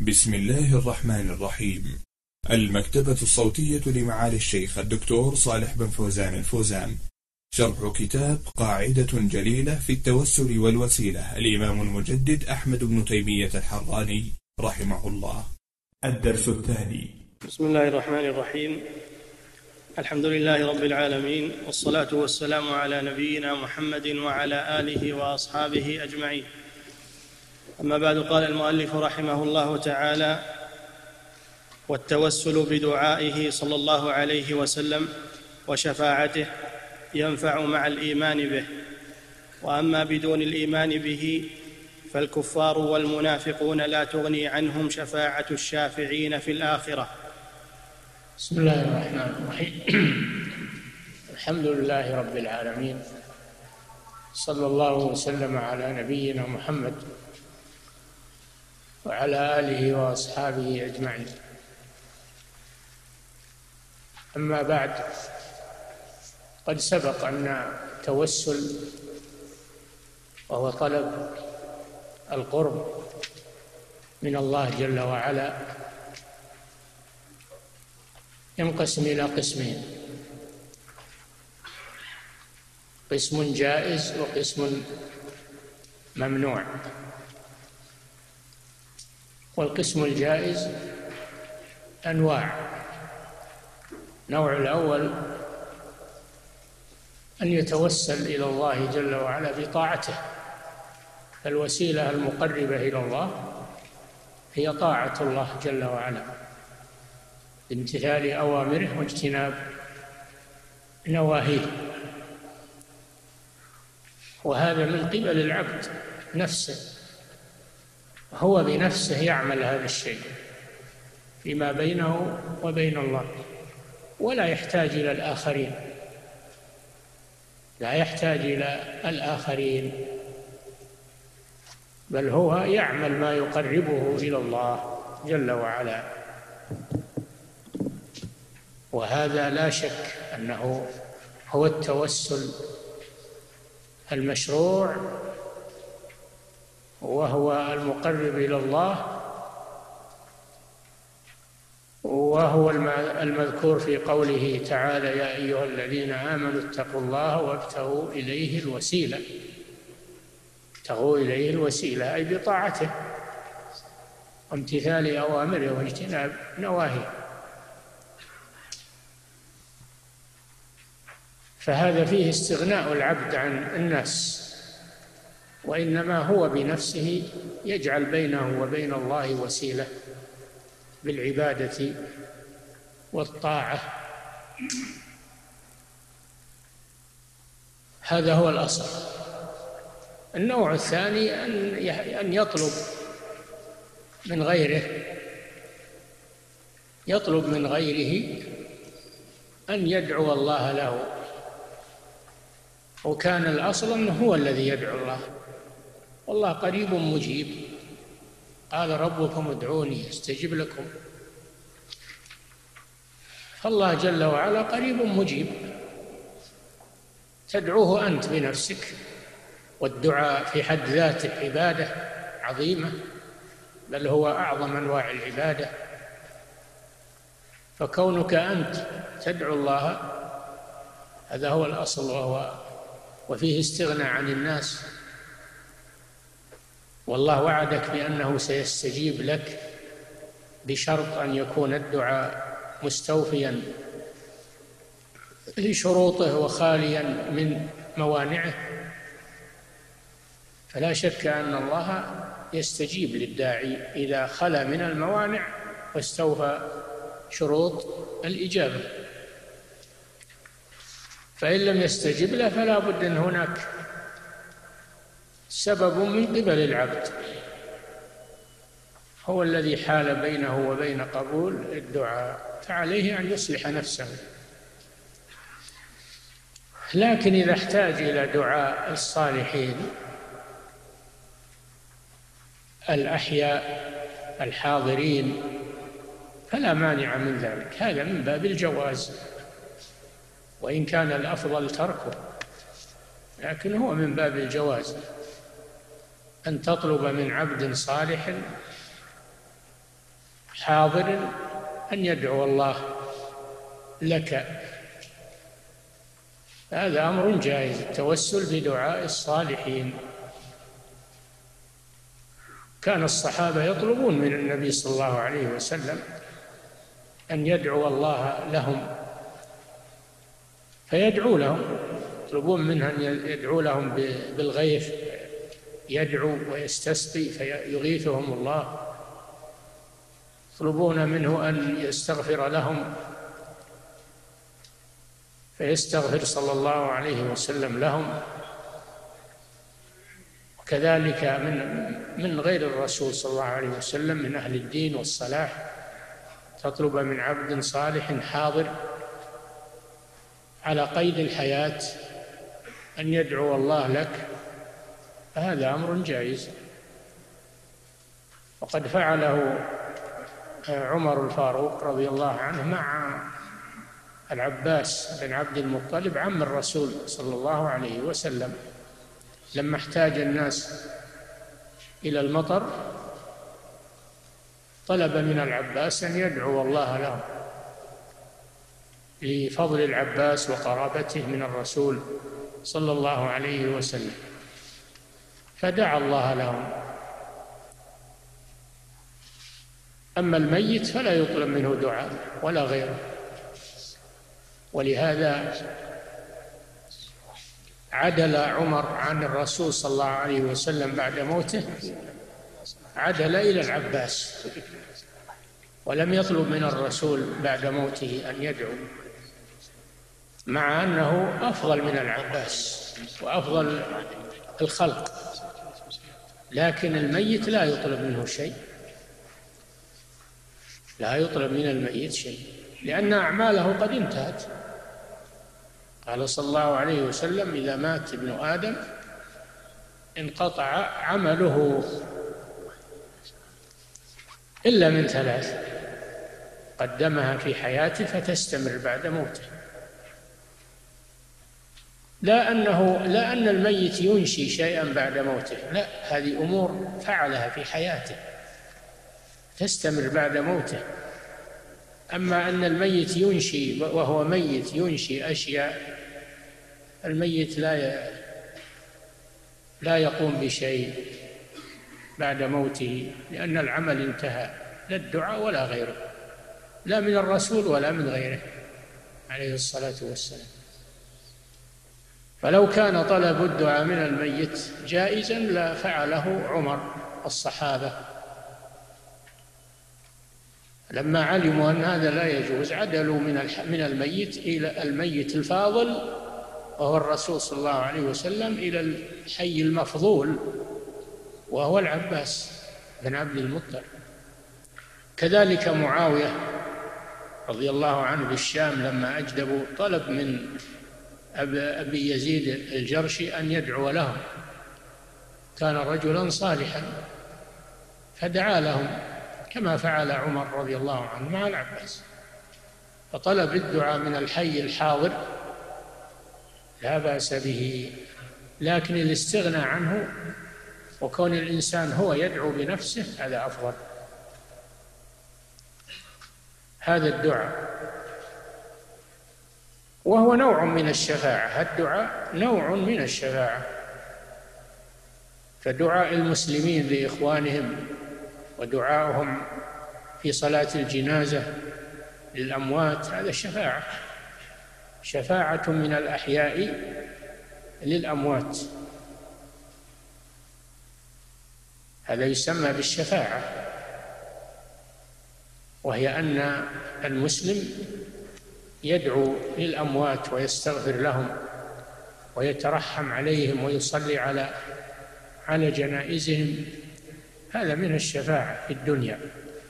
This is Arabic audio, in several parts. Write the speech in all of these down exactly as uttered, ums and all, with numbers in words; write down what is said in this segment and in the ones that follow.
بسم الله الرحمن الرحيم. المكتبة الصوتية لمعالي الشيخ الدكتور صالح بن فوزان الفوزان، شرح كتاب قاعدة جليلة في التوسل والوسيلة، الإمام المجدد أحمد بن تيمية الحراني رحمه الله. الدرس الثاني. بسم الله الرحمن الرحيم. الحمد لله رب العالمين، والصلاة والسلام على نبينا محمد وعلى آله وأصحابه أجمعين. أما بعد، قال المؤلف رحمه الله تعالى: والتوسل بدعائه صلى الله عليه وسلم وشفاعته ينفع مع الإيمان به، وأما بدون الإيمان به فالكفار والمنافقون لا تغني عنهم شفاعة الشافعين في الآخرة. بسم الله الرحمن الرحيم. الحمد لله رب العالمين، صلى الله وسلم على نبينا محمد وعلى آله وأصحابه أجمعين. أما بعد، قد سبق أن التوسل وهو طلب القرب من الله جل وعلا ينقسم إلى قسمين: قسم جائز وقسم ممنوع. والقسم الجائز أنواع. النوع الأول أن يتوسل إلى الله جل وعلا بطاعته، الوسيلة المقربة إلى الله هي طاعة الله جل وعلا بامتثال أوامره واجتناب نواهيه، وهذا من قبل العبد نفسه، هو بنفسه يعمل هذا الشيء فيما بينه وبين الله، ولا يحتاج إلى الآخرين، لا يحتاج إلى الآخرين، بل هو يعمل ما يقربه إلى الله جل وعلا. وهذا لا شك أنه هو التوسل المشروع، وهو المقرب إلى الله، وهو المذكور في قوله تعالى: يا أيها الذين آمنوا اتقوا الله وابتغوا إليه الوسيلة. ابتغوا إليه الوسيلة أي بطاعته وامتثال أوامره واجتناب نواهيه. فهذا فيه استغناء العبد عن الناس، وإنما هو بنفسه يجعل بينه وبين الله وسيلة بالعبادة والطاعة. هذا هو الأصل. النوع الثاني أن يطلب من غيره يطلب من غيره أن يدعو الله له، وكان الأصل أنه هو الذي يدعو الله، والله قريب مجيب. قال: ربكم ادعوني استجب لكم. فالله جل وعلا قريب مجيب، تدعوه أنت بنفسك، والدعاء في حد ذاته عبادة عظيمة، بل هو أعظم أنواع العبادة. فكونك أنت تدعو الله هذا هو الأصل، وهو وفيه استغنى عن الناس. والله وعدك بأنه سيستجيب لك بشرط أن يكون الدعاء مستوفيا لشروطه وخاليا من موانعه. فلا شك أن الله يستجيب للداعي إذا خلا من الموانع واستوفى شروط الإجابة. فإن لم يستجب له فلا بد أن هناك سبب من قبل العبد هو الذي حال بينه وبين قبول الدعاء، فعليه أن يصلح نفسه. لكن إذا احتاج إلى دعاء الصالحين الأحياء الحاضرين فلا مانع من ذلك، هذا من باب الجواز، وإن كان الأفضل تركه، لكن هو من باب الجواز أن تطلب من عبد صالح حاضر أن يدعو الله لك. هذا أمر جائز، التوسل بدعاء الصالحين. كان الصحابة يطلبون من النبي صلى الله عليه وسلم أن يدعو الله لهم، فيدعو لهم، يطلبون منه أن يدعو لهم بالغيث، يدعو ويستسقي فيغيثهم الله، يطلبون منه أن يستغفر لهم فيستغفر صلى الله عليه وسلم لهم. وكذلك من من غير الرسول صلى الله عليه وسلم من أهل الدين والصلاح، تطلب من عبد صالح حاضر على قيد الحياة أن يدعو الله لك، هذا أمر جائز. وقد فعله عمر الفاروق رضي الله عنه مع العباس بن عبد المطلب عم الرسول صلى الله عليه وسلم، لما احتاج الناس إلى المطر طلب من العباس أن يدعو الله لهم لفضل العباس وقرابته من الرسول صلى الله عليه وسلم، فدعا الله لهم. أما الميت فلا يطلب منه دعاء ولا غيره. ولهذا عدل عمر عن الرسول صلى الله عليه وسلم بعد موته، عدل إلى العباس، ولم يطلب من الرسول بعد موته أن يدعو، مع أنه أفضل من العباس وأفضل الخلق، لكن الميت لا يطلب منه شيء، لا يطلب من الميت شيء، لأن أعماله قد انتهت. قال صلى الله عليه وسلم: إذا مات ابن آدم انقطع عمله إلا من ثلاث قدمها في حياته فتستمر بعد موته. لا أنه لا أن الميت ينشي شيئا بعد موته، لا، هذه أمور فعلها في حياته تستمر بعد موته. أما أن الميت ينشي وهو ميت ينشي أشياء، الميت لا لا يقوم بشيء بعد موته، لأن العمل انتهى، لا الدعاء ولا غيره، لا من الرسول ولا من غيره عليه الصلاة والسلام. فلو كان طلب الدعاء من الميت جائزا لفعله عمر الصحابة، لما علموا أن هذا لا يجوز عدلوا من من الميت إلى الميت الفاضل وهو الرسول صلى الله عليه وسلم إلى الحي المفضول وهو العباس بن عبد المطلب. كذلك معاوية رضي الله عنه بالشام لما أجدبوا طلب من أبي يزيد الجرشي أن يدعو لهم، كان رجلا صالحا فدعا لهم كما فعل عمر رضي الله عنه مع العباس. فطلب الدعاء من الحي الحاضر لا بأس به، لكن الاستغناء عنه وكون الإنسان هو يدعو بنفسه هذا أفضل. هذا الدعاء وهو نوع من الشفاعة، الدعاء نوع من الشفاعة، فدعاء المسلمين لإخوانهم ودعاءهم في صلاة الجنازة للأموات هذا شفاعة، شفاعة من الأحياء للأموات، هذا يسمى بالشفاعة، وهي أن المسلم يدعو للأموات ويستغفر لهم ويترحم عليهم ويصلي على على جنائزهم، هذا من الشفاعة في الدنيا.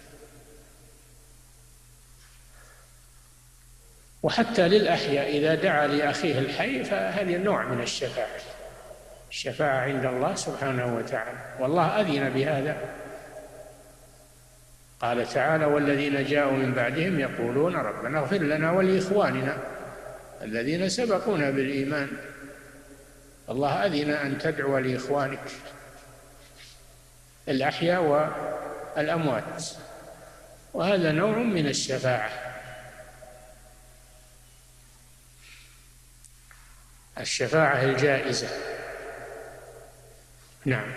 وحتى للأحياء إذا دعا لأخيه الحي فهذا نوع من الشفاعة، الشفاعة عند الله سبحانه وتعالى، والله أذن بهذا. قال تعالى: والذين جاءوا من بعدهم يقولون ربنا اغفر لنا ولإخواننا الذين سبقونا بالإيمان. الله أذن أن تدعو لإخوانك الأحياء والأموات. وهذا نوع من الشفاعة، الشفاعة الجائزة. نعم.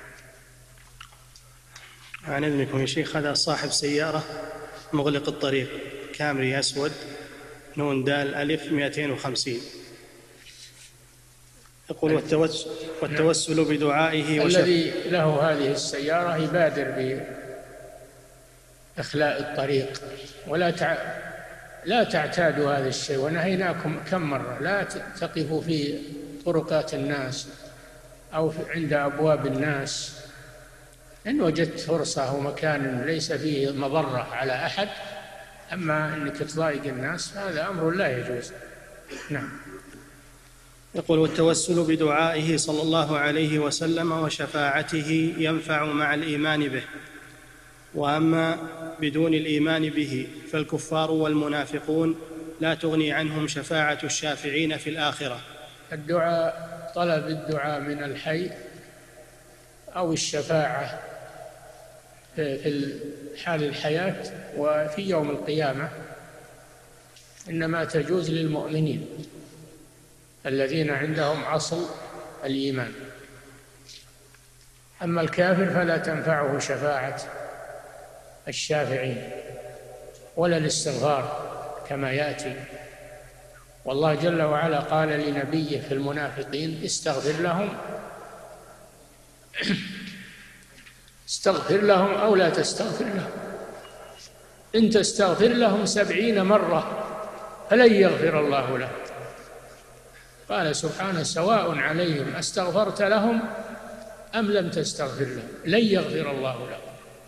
عن ابنكم يا شيخ، هذا صاحب سيارة مغلق الطريق كامري أسود نون دال ألف مئتين وخمسين، يقول والتوسل, والتوسل بدعائه وشف... الذي له هذه السيارة يبادر بإخلاء الطريق، ولا تع... لا تعتادوا هذا الشيء، ونهيناكم كم مرة لا تقفوا في طرقات الناس أو عند أبواب الناس. إن وجدت فرصة ومكان ليس فيه مضرة على أحد، أما أنك تضايق الناس هذا أمر لا يجوز. نعم. يقول والتوسل بدعائه صلى الله عليه وسلم وشفاعته ينفع مع الإيمان به، وأما بدون الإيمان به فالكفار والمنافقون لا تغني عنهم شفاعة الشافعين في الآخرة. الدعاء، طلب الدعاء من الحي أو الشفاعة في حال الحياة وفي يوم القيامة إنما تجوز للمؤمنين الذين عندهم أصل الإيمان. أما الكافر فلا تنفعه شفاعة الشافعين ولا الاستغفار كما يأتي. والله جل وعلا قال لنبيه في المنافقين استغفر لهم استغفر لهم أو لا تستغفر لهم، إن تستغفر لهم سبعين مرة فلن يغفر الله لهم. قال سبحانه سواء عليهم أستغفرت لهم أم لم تستغفر لهم لن يغفر الله لهم.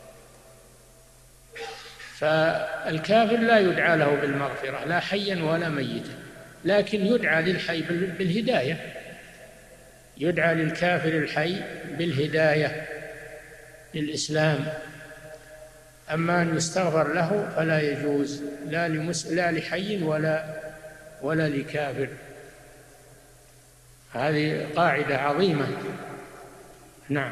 فالكافر لا يدعى له بالمغفرة لا حيا ولا ميتا، لكن يدعى للحي بالهداية، يدعى للكافر الحي بالهداية للإسلام. أما أن يستغفر له فلا يجوز لا, لمس... لا لحي ولا ولا لكافر. هذه قاعدة عظيمة. نعم.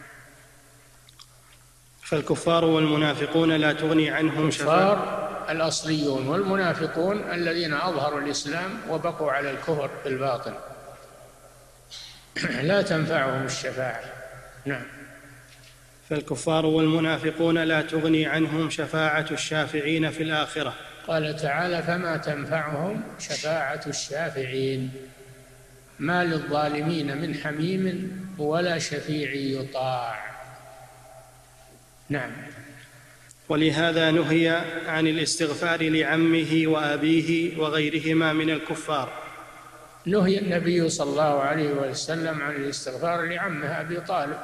فالكفار والمنافقون لا تغني عنهم شفاعة. الكفار الأصليون والمنافقون الذين أظهروا الإسلام وبقوا على الكفر في الباطن لا تنفعهم الشفاعة. نعم. فالكفار والمنافقون لا تغني عنهم شفاعة الشافعين في الآخرة. قال تعالى فما تنفعهم شفاعة الشافعين ما للظالمين من حميم ولا شفيع يطاع. نعم. ولهذا نهي عن الاستغفار لعمه وأبيه وغيرهما من الكفار. نهي النبي صلى الله عليه وسلم عن الاستغفار لعمه أبي طالب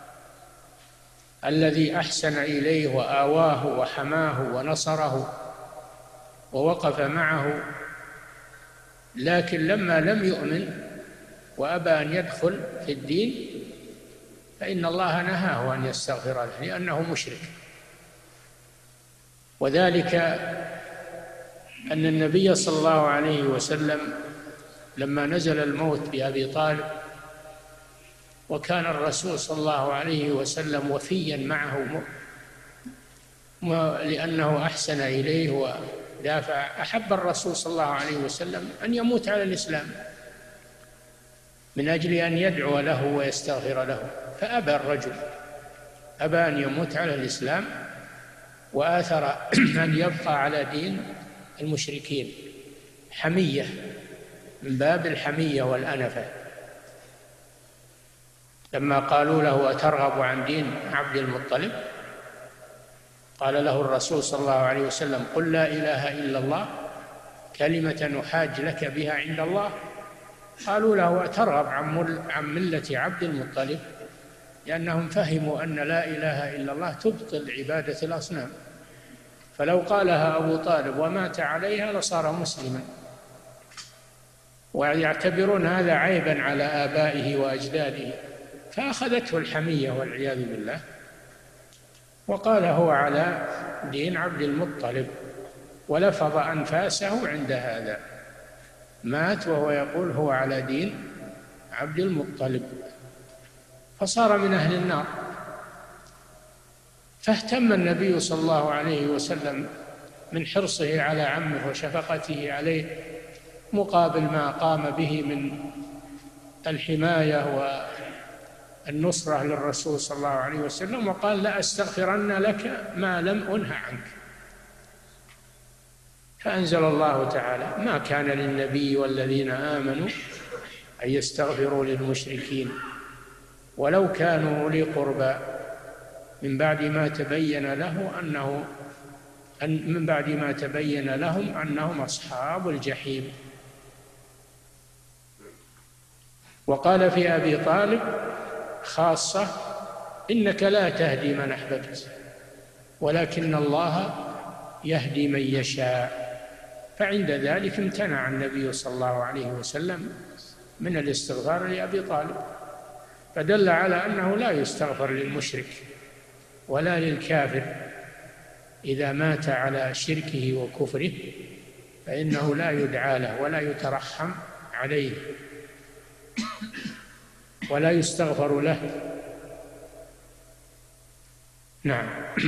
الذي أحسن إليه وآواه وحماه ونصره ووقف معه، لكن لما لم يؤمن وأبى أن يدخل في الدين فإن الله نهاه أن يستغفر له لأنه مشرك. وذلك أن النبي صلى الله عليه وسلم لما نزل الموت بأبي طالب وكان الرسول صلى الله عليه وسلم وفيا معه لأنه أحسن إليه ودافع، أحب الرسول صلى الله عليه وسلم أن يموت على الإسلام من أجل أن يدعو له ويستغفر له، فأبى الرجل، أبى أن يموت على الإسلام وآثر أن يبقى على دين المشركين، حمية من باب الحمية والأنفة. لما قالوا له أترغب عن دين عبد المطلب قال له الرسول صلى الله عليه وسلم قل لا إله إلا الله كلمة نحاج لك بها عند الله. قالوا له أترغب عن ملة عبد المطلب، لأنهم فهموا أن لا إله إلا الله تبطل عبادة الأصنام، فلو قالها أبو طالب ومات عليها لصار مسلما، ويعتبرون هذا عيبا على آبائه وأجداده، فأخذته الحمية والعياذ بالله وقال هو على دين عبد المطلب، ولفظ أنفاسه عند هذا، مات وهو يقول هو على دين عبد المطلب، فصار من أهل النار. فاهتم النبي صلى الله عليه وسلم من حرصه على عمه وشفقته عليه مقابل ما قام به من الحماية والنصرة للرسول صلى الله عليه وسلم، وقال: لا أستغفرن لك ما لم أنه عنك. فأنزل الله تعالى: ما كان للنبي والذين آمنوا أن يستغفروا للمشركين ولو كانوا أولي قربى من بعد ما تبين له أنه من بعد ما تبين لهم أنهم أصحاب الجحيم. وقال في أبي طالب خاصة: إنك لا تهدي من أحببت ولكن الله يهدي من يشاء. فعند ذلك امتنع النبي صلى الله عليه وسلم من الاستغفار لأبي طالب، فدل على أنه لا يستغفر للمشرك ولا للكافر إذا مات على شركه وكفره، فإنه لا يدعى له ولا يترحم عليه ولا يستغفر له. نعم.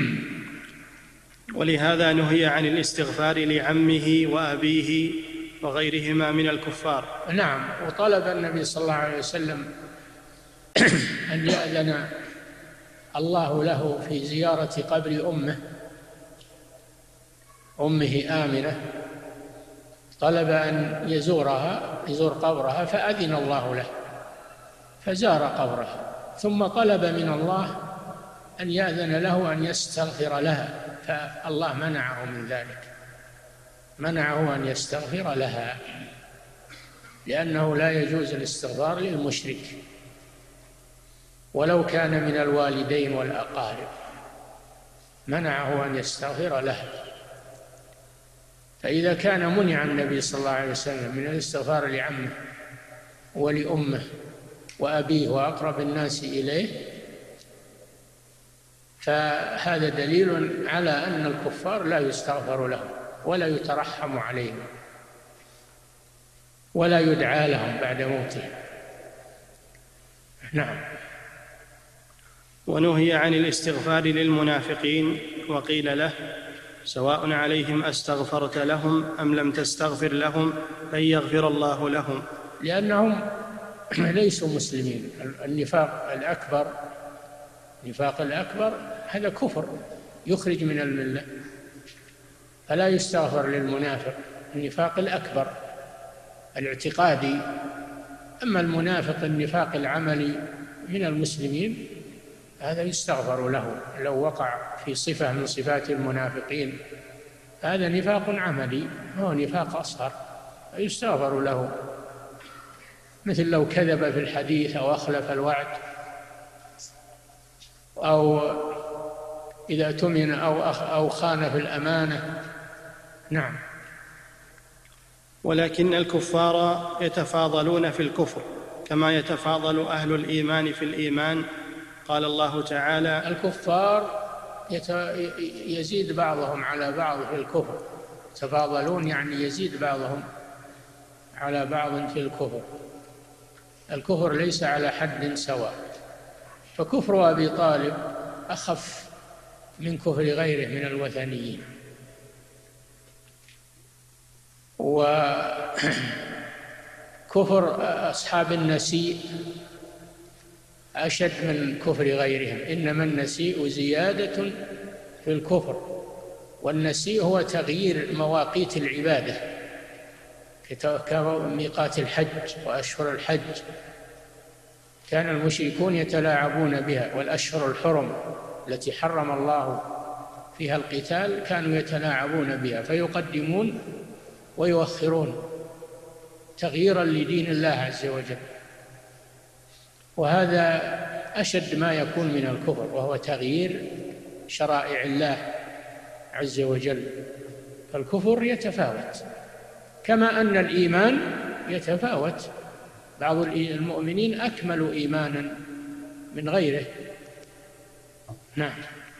ولهذا نهي عن الاستغفار لعمه وأبيه وغيرهما من الكفار. نعم. وطلب النبي صلى الله عليه وسلم أن يأذن الله له في زيارة قبر أمه أمه آمنة، طلب أن يزورها يزور قبرها فأذن الله له فزار قبرها، ثم طلب من الله أن يأذن له أن يستغفر لها، فالله منعه من ذلك، منعه أن يستغفر لها، لأنه لا يجوز الاستغفار للمشرك ولو كان من الوالدين والأقارب، منعه أن يستغفر لها. فإذا كان منع النبي صلى الله عليه وسلم من الاستغفار لعمه ولأمه وأبيه وأقرب الناس إليه، فهذا دليل على أن الكفار لا يستغفر لهم ولا يترحم عليهم ولا يدعى لهم بعد موتهم. نعم. ونهي عن الاستغفار للمنافقين، وقيل له: سواء عليهم أستغفرت لهم أم لم تستغفر لهم لن يغفر الله لهم، لأنهم ليسوا مسلمين. النفاق الأكبر النفاق الأكبر هذا كفر يخرج من الملة، فلا يستغفر للمنافق النفاق الأكبر الاعتقادي. أما المنافق النفاق العملي من المسلمين هذا يستغفر له لو وقع في صفة من صفات المنافقين، هذا نفاق عملي، هو نفاق أصغر يستغفر له، مثل لو كذب في الحديث أو أخلف الوعد أو إذا اؤتمن أو أو خان في الأمانة. نعم. ولكن الكفار يتفاضلون في الكفر كما يتفاضل أهل الإيمان في الإيمان. قال الله تعالى: الكفار يزيد بعضهم على بعض في الكفر، يتفاضلون يعني يزيد بعضهم على بعض في الكفر. الكفر ليس على حد سواء، فكفر أبي طالب أخف من كفر غيره من الوثنيين، وكفر أصحاب النسيء أشد من كفر غيرهم. إنما النسيء زيادة في الكفر، والنسيء هو تغيير مواقيت العبادة كميقات الحج وأشهر الحج، كان المشركون يتلاعبون بها، والأشهر الحرم التي حرم الله فيها القتال كانوا يتلاعبون بها، فيقدمون ويؤخرون تغييرا لدين الله عز وجل، وهذا أشد ما يكون من الكفر، وهو تغيير شرائع الله عز وجل. فالكفر يتفاوت كما أن الإيمان يتفاوت، بعض المؤمنين أكمل إيمانا من غيره. نعم.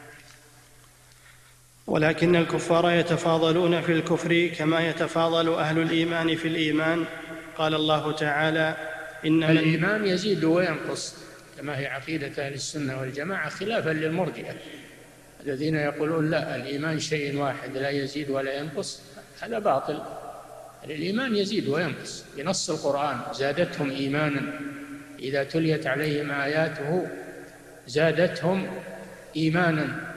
ولكن الكفار يتفاضلون في الكفر كما يتفاضل أهل الإيمان في الإيمان. قال الله تعالى: إن الإيمان يزيد وينقص كما هي عقيدة أهل السنة والجماعة، خلافا للمرجئة الذين يقولون لا الإيمان شيء واحد لا يزيد ولا ينقص، هذا باطل. الإيمان يزيد وينقص بنص القرآن: زادتهم إيمانا إذا تليت عليهم آياته زادتهم إيمانا.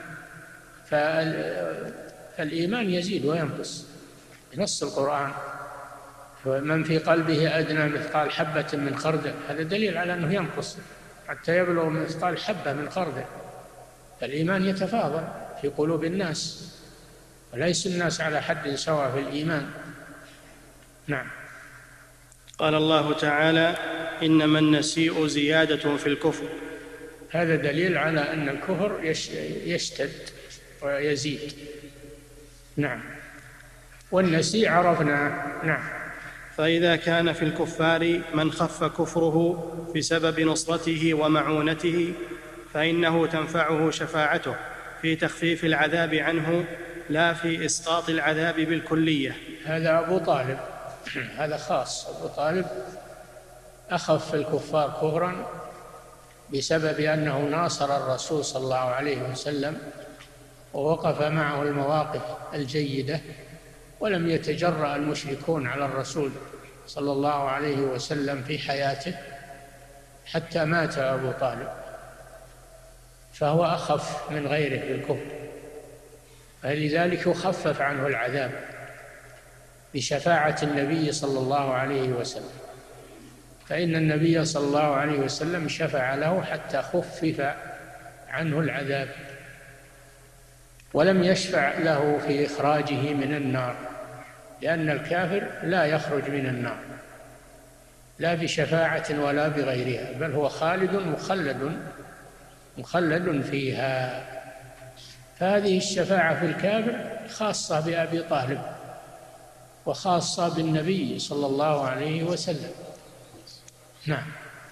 فالإيمان يزيد وينقص بنص القرآن. فمن في قلبه أدنى مثقال حبة من خردل، هذا دليل على أنه ينقص حتى يبلغ مثقال حبة من خردل. فالإيمان يتفاضل في قلوب الناس، وليس الناس على حد سواء في الإيمان. نعم. قال الله تعالى: إنما النسيء زيادة في الكفر. هذا دليل على أن الكفر يشتد ويزيد. نعم. والنسيء عرفنا. نعم. فإذا كان في الكفار من خف كفره بسبب نصرته ومعونته فإنه تنفعه شفاعته في تخفيف العذاب عنه لا في إسقاط العذاب بالكلية. هذا أبو طالب، هذا خاص. أبو طالب أخف الكفار كفرا بسبب أنه ناصر الرسول صلى الله عليه وسلم ووقف معه المواقف الجيدة، ولم يتجرأ المشركون على الرسول صلى الله عليه وسلم في حياته حتى مات أبو طالب، فهو أخف من غيره في الكفر، فلذلك يخفف عنه العذاب بشفاعة النبي صلى الله عليه وسلم. فإن النبي صلى الله عليه وسلم شفع له حتى خفف عنه العذاب، ولم يشفع له في إخراجه من النار، لأن الكافر لا يخرج من النار لا بشفاعة ولا بغيرها، بل هو خالد مخلد مخلد فيها. فهذه الشفاعة في الكافر خاصة بأبي طالب وخاصة بالنبي صلى الله عليه وسلم. نعم.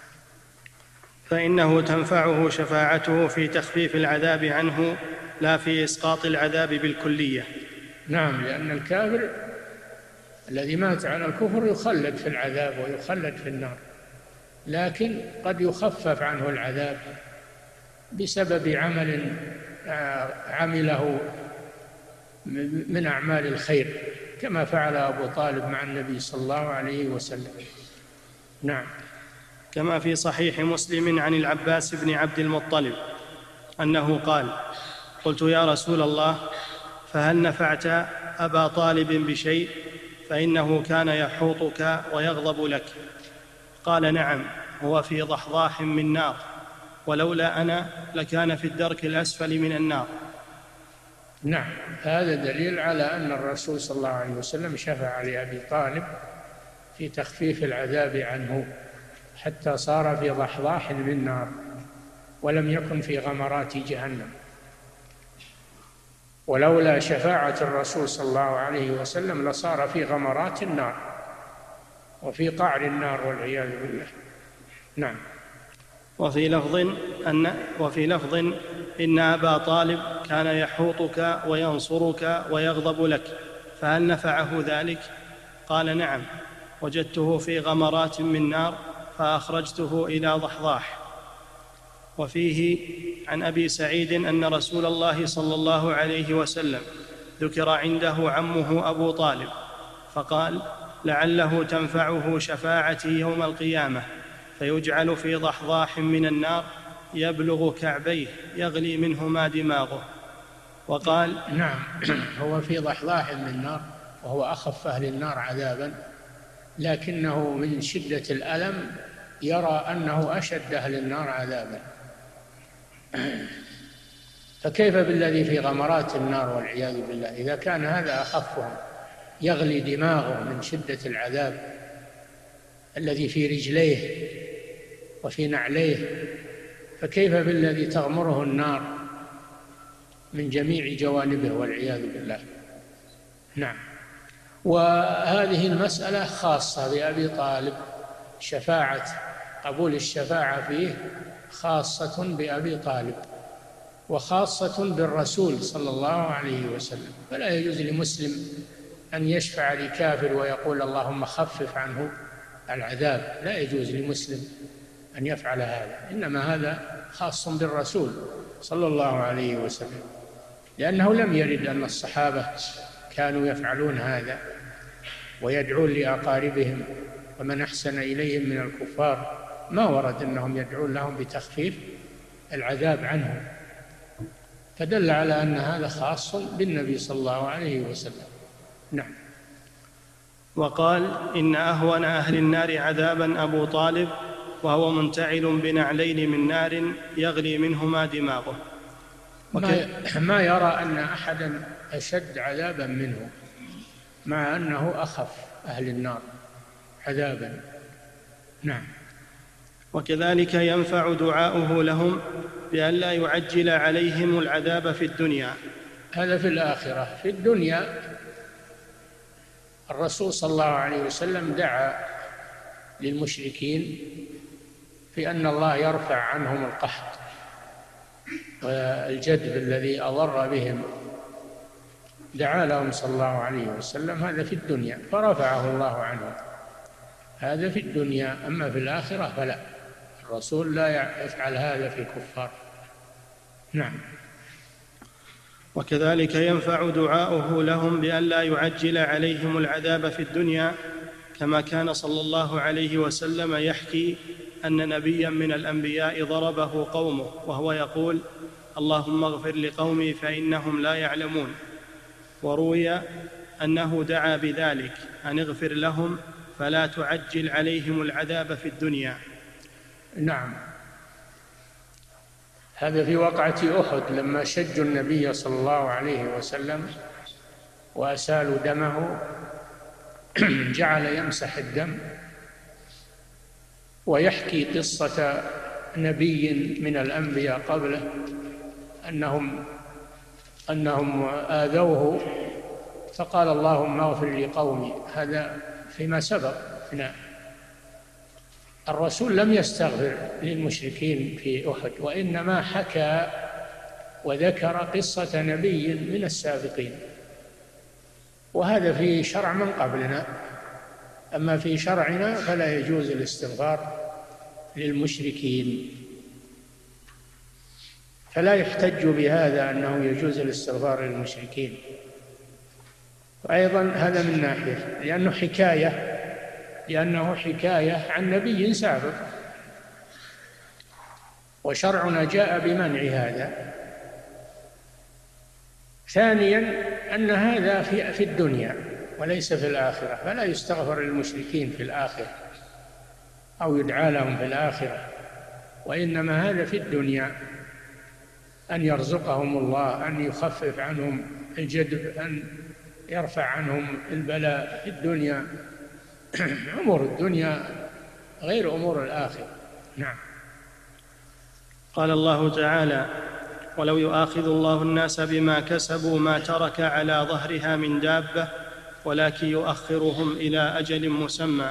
فإنه تنفعه شفاعته في تخفيف العذاب عنه لا في إسقاط العذاب بالكلية. نعم، لأن الكافر الذي مات على الكفر يخلد في العذاب ويخلد في النار، لكن قد يخفف عنه العذاب بسبب عمل عمله من أعمال الخير، كما فعل أبو طالب مع النبي صلى الله عليه وسلم. نعم. كما في صحيح مسلم عن العباس بن عبد المطلب أنه قال: قلت يا رسول الله، فهل نفعت أبا طالب بشيء؟ فإنه كان يحوطك ويغضب لك. قال: نعم، هو في ضحضاح من نار، ولولا أنا لكان في الدرك الأسفل من النار. نعم، هذا دليل على أن الرسول صلى الله عليه وسلم شفع لأبي طالب في تخفيف العذاب عنه حتى صار في ضحضاح من نار ولم يكن في غمرات جهنم. ولولا شفاعة الرسول صلى الله عليه وسلم لصار في غمرات النار وفي قعر النار والعياذ بالله. نعم. وفي لفظ أن وفي لفظ إن أبا طالب كان يحوطك وينصرك ويغضب لك، فهل نفعه ذلك؟ قال: نعم، وجدته في غمرات من نار فأخرجته إلى ضحضاح. وفيه عن أبي سعيد أن رسول الله صلى الله عليه وسلم ذكر عنده عمه أبو طالب فقال: لعله تنفعه شفاعتي يوم القيامة، فيجعل في ضحضاح من النار يبلغ كعبيه يغلي منهما دماغه. وقال: نعم، هو في ضحضاح من النار وهو أخف أهل النار عذابا، لكنه من شدة الألم يرى أنه أشد أهل النار عذابا. فكيف بالذي في غمرات النار والعياذ بالله؟ إذا كان هذا أخفهم يغلي دماغه من شدة العذاب الذي في رجليه وفي نعليه، فكيف بالذي تغمره النار من جميع جوانبه والعياذ بالله. نعم. وهذه المسألة خاصة بأبي طالب، شفاعة قبول الشفاعة فيه خاصة بأبي طالب وخاصة بالرسول صلى الله عليه وسلم. فلا يجوز لمسلم أن يشفع لكافر ويقول اللهم خفف عنه العذاب، لا يجوز لمسلم أن يفعل هذا، إنما هذا خاص بالرسول صلى الله عليه وسلم. لأنه لم يرد أن الصحابة كانوا يفعلون هذا ويدعون لأقاربهم ومن أحسن إليهم من الكفار، ما ورد أنهم يدعون لهم بتخفيف العذاب عنهم، فدل على أن هذا خاص بالنبي صلى الله عليه وسلم. نعم. وقال: إن أهون أهل النار عذابا أبو طالب وهو منتعل بنعلين من نار يغلي منهما دماغه. ما, ما يرى أن أحدا أشد عذابا منه، مع أنه أخف أهل النار عذابا. نعم. وكذلك ينفع دعاؤه لهم بأن لا يعجل عليهم العذاب في الدنيا. هذا في الآخرة. في الدنيا الرسول صلى الله عليه وسلم دعا للمشركين في أن الله يرفع عنهم القحط والجدب الذي أضر بهم، دعا لهم صلى الله عليه وسلم، هذا في الدنيا فرفعه الله عنهم، هذا في الدنيا. أما في الآخرة فلا، الرسول لا يفعل هذا في الكفار. نعم. وكذلك ينفع دعاؤه لهم بأن لا يعجل عليهم العذاب في الدنيا، كما كان صلى الله عليه وسلم يحكي أن نبيا من الأنبياء ضربه قومه وهو يقول: اللهم اغفر لقومي فإنهم لا يعلمون. وروي أنه دعا بذلك: أن اغفر لهم فلا تعجل عليهم العذاب في الدنيا. نعم. هذا في وقعة أحد لما شجوا النبي صلى الله عليه وسلم وأسالوا دمه، جعل يمسح الدم ويحكي قصة نبي من الأنبياء قبله أنهم أنهم آذوه فقال: اللهم اغفر لقومي. هذا فيما سبق. هنا الرسول لم يستغفر للمشركين في أحد، وإنما حكى وذكر قصة نبي من السابقين، وهذا في شرع من قبلنا. أما في شرعنا فلا يجوز الاستغفار للمشركين، فلا يحتج بهذا أنه يجوز الاستغفار للمشركين. وأيضا هذا من ناحية لأنه حكاية لأنه حكاية عن نبي سابق، وشرعنا جاء بمنع هذا. ثانيا أن هذا في في الدنيا وليس في الآخرة، فلا يستغفر للمشركين في الآخرة أو يدعى لهم في الآخرة، وإنما هذا في الدنيا، أن يرزقهم الله، أن يخفف عنهم الجدب، أن يرفع عنهم البلاء في الدنيا. أمور الدنيا غير أمور الآخرة. نعم. قال الله تعالى: ولو يؤاخذ الله الناس بما كسبوا ما ترك على ظهرها من دابة ولكن يؤخرهم إلى أجل مسمى.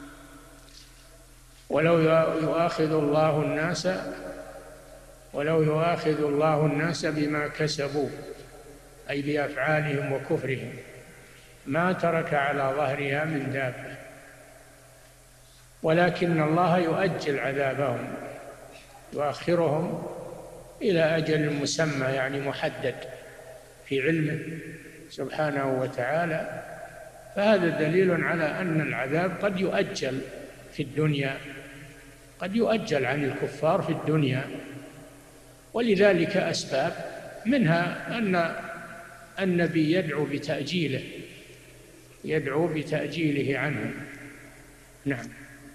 ولو يؤاخذ الله الناس ولو يؤاخذ الله الناس بما كسبوا، أي بأفعالهم وكفرهم، ما ترك على ظهرها من دابة، ولكن الله يؤجل عذابهم، يؤخرهم إلى أجل مسمى، يعني محدد في علمه سبحانه وتعالى. فهذا دليل على أن العذاب قد يؤجل في الدنيا، قد يؤجل عن الكفار في الدنيا، ولذلك أسباب، منها أن النبي يدعو بتأجيله يدعو بتأجيله عنهم. نعم.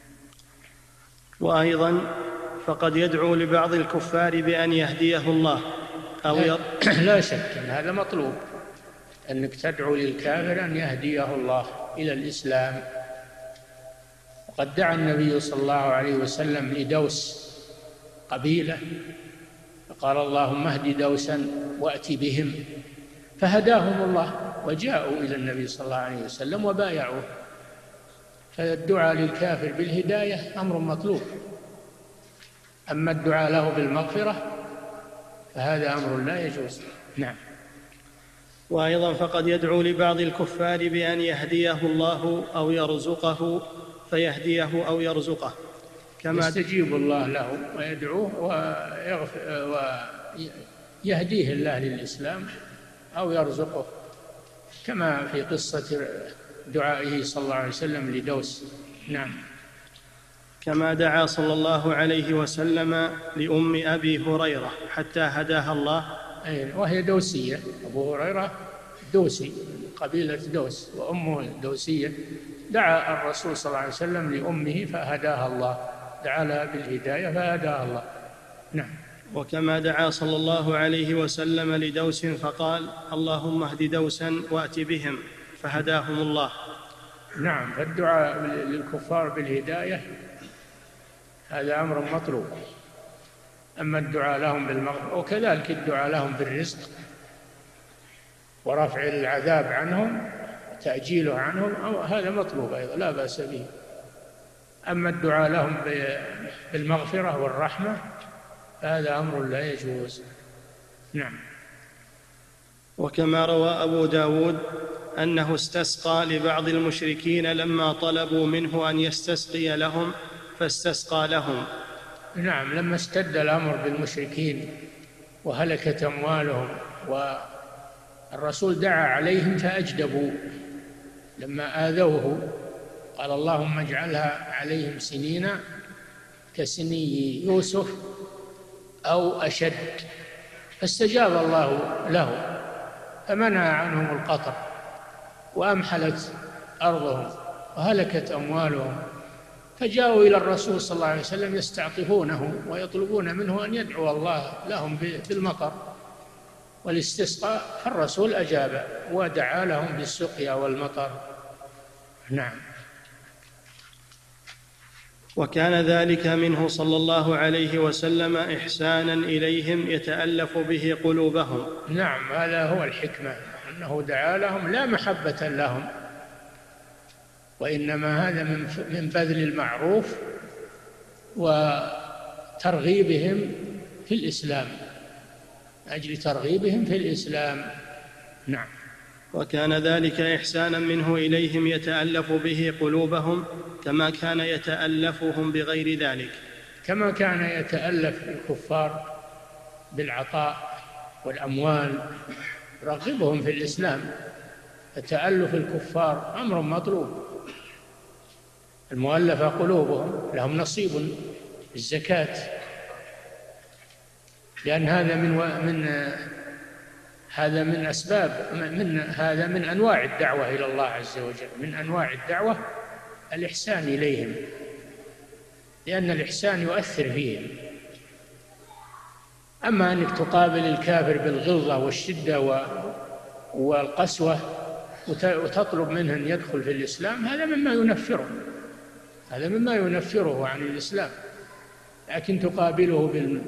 وأيضا فقد يدعو لبعض الكفار بأن يهديه الله أو لا, لا شك أن هذا مطلوب، أنك تدعو للكافر أن يهديه الله إلى الإسلام. وقد دعا النبي صلى الله عليه وسلم لدوس قبيلة فقال: اللهم اهد دوسا وأت بهم، فهداهم الله وجاءوا إلى النبي صلى الله عليه وسلم وبايعوه. فالدعاء للكافر بالهداية أمر مطلوب، أما الدعاء له بالمغفرة فهذا أمر لا يجوز. نعم. وأيضا فقد يدعو لبعض الكفار بأن يهديه الله أو يرزقه فيهديه أو يرزقه، كما يستجيب الله له ويدعوه ويهديه الله للإسلام أو يرزقه، كما في قصة دعائه صلى الله عليه وسلم لدوس. نعم. كما دعا صلى الله عليه وسلم لأم أبي هريرة حتى هداها الله، وهي دوسية. أبو هريرة دوسي، قبيلة دوس، وأمه دوسية. دعا الرسول صلى الله عليه وسلم لأمه فهداها الله، دعا لها بالهداية فهداها الله. نعم. وكما دعا صلى الله عليه وسلم لدوس فقال اللهم اهد دوسا وأت بهم فهداهم الله. نعم. فالدعاء للكفار بالهداية هذا أمر مطلوب. أما الدعاء لهم بالمغفرة، وكذلك الدعاء لهم بالرزق ورفع العذاب عنهم وتأجيله عنهم، أو هذا مطلوب أيضا لا بأس به. أما الدعاء لهم بالمغفرة والرحمة هذا أمر لا يجوز. نعم. وكما روى أبو داود أنه استسقى لبعض المشركين لما طلبوا منه أن يستسقي لهم فاستسقى لهم. نعم. لما اشتد الأمر بالمشركين وهلكت أموالهم والرسول دعا عليهم فأجدبوا، لما آذوه قال اللهم اجعلها عليهم سنين كسني يوسف أو أشد، فاستجاب الله له فمنع عنهم القطر وأمحلت أرضهم وهلكت أموالهم، فجاءوا إلى الرسول صلى الله عليه وسلم يستعطفونه ويطلبون منه أن يدعو الله لهم بالمطر والاستسقاء، فالرسول أجاب ودعا لهم بالسقيا والمطر. نعم. وكان ذلك منه صلى الله عليه وسلم إحسانا إليهم يتألف به قلوبهم. نعم. هذا هو الحكمة، أنه دعا لهم لا محبة لهم، وإنما هذا من بذل المعروف وترغيبهم في الإسلام، أجل ترغيبهم في الإسلام. نعم. وكان ذلك إحسانا منه إليهم يتألف به قلوبهم كما كان يتألفهم بغير ذلك، كما كان يتألف الكفار بالعطاء والأموال رغبهم في الإسلام. تألف الكفار أمر مطلوب. المؤلفة قلوبهم لهم نصيب الزكاة، لأن هذا من من هذا من أسباب من هذا من أنواع الدعوة إلى الله عز وجل. من أنواع الدعوة الإحسان إليهم، لأن الإحسان يؤثر فيهم. أما أنك تقابل الكافر بالغلظة والشدة والقسوة وتطلب منه أن يدخل في الإسلام، هذا مما ينفره هذا مما ينفره عن الإسلام. لكن تقابله بال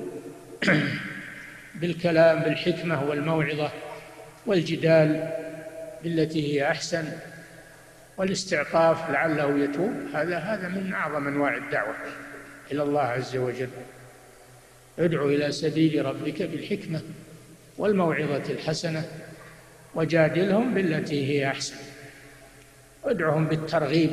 بالكلام بالحكمة والموعظة والجدال بالتي هي أحسن والاستعطاف لعله يتوب، هذا هذا من أعظم أنواع الدعوة إلى الله عز وجل. ادعو إلى سبيل ربك بالحكمة والموعظة الحسنة وجادلهم بالتي هي أحسن. ادعوهم بالترغيب